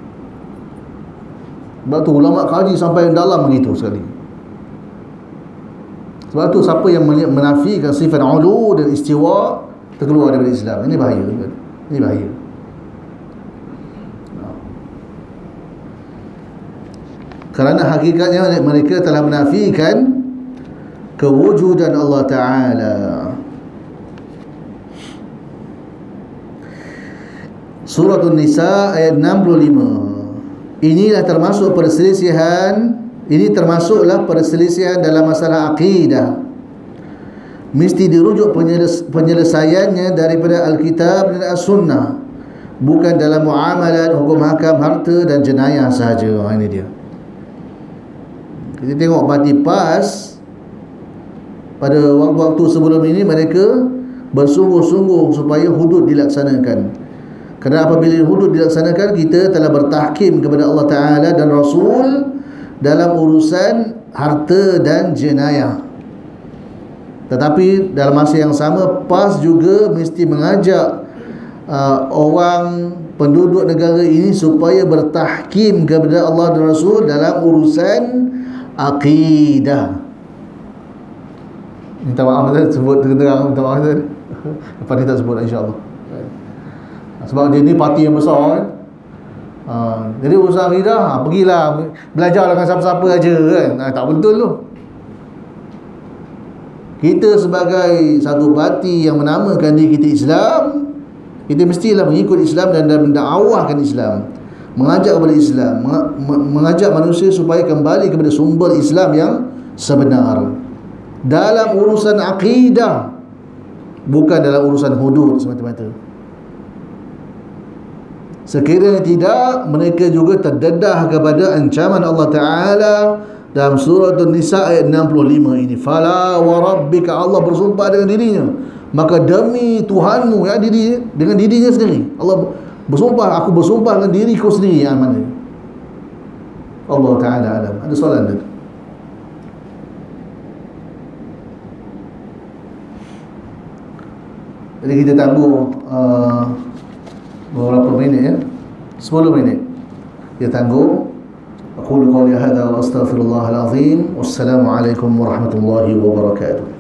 Sebab tu ulama kaji sampai dalam begitu sekali. Sebab tu siapa yang menafikan sifat ulu dan istiwa terkeluar daripada Islam. Ini bahaya, kan? Ini bahaya. Kerana hakikatnya mereka telah menafikan kewujudan Allah Ta'ala. Surah An-Nisa ayat 65. Inilah termasuk perselisihan, ini termasuklah perselisihan dalam masalah akidah. Mesti dirujuk penyelesaiannya daripada Alkitab dan As-Sunnah, bukan dalam muamalat, hukum hakam, harta dan jenayah sahaja. Ini dia. Kita tengok parti PAS pada waktu-waktu sebelum ini mereka bersungguh-sungguh supaya hudud dilaksanakan. Kerana apabila hudud dilaksanakan, kita telah bertahkim kepada Allah Ta'ala dan Rasul dalam urusan harta dan jenayah. Tetapi dalam masa yang sama, PAS juga mesti mengajak orang penduduk negara ini supaya bertahkim kepada Allah dan Rasul dalam urusan akidah. Minta maaf Ustaz, sebut terang, minta maaf Ustaz. Lepas ni tak sebut insya-Allah. Sebab dia ni parti yang besar kan. Jadi urusan akidah, pergilah belajar dengan siapa-siapa aja kan. Tak betul tu. Kita sebagai satu parti yang menamakan diri kita Islam, kita mestilah mengikut Islam dan mendakwahkan Islam, mengajak kepada Islam, mengajak manusia supaya kembali kepada sumber Islam yang sebenar dalam urusan akidah, bukan dalam urusan hudud semata-mata. Sekiranya tidak, mereka juga terdedah kepada ancaman Allah Ta'ala dalam surah An-Nisa ayat 65 ini. Fala wa rabbika, Allah bersumpah dengan dirinya, maka demi Tuhanmu, ya, diri, dengan dirinya sendiri. Allah bersumpah, aku bersumpah dengan diriku sendiri. Yang mana? Allah Ta'ala alam. Ada soalan tadi? Jadi kita tangguh beberapa minit ya, 10 minit kita tangguh. Aqulu qawli hadha wa astaghfirullahal azim. Wassalamualaikum warahmatullahi wabarakatuh.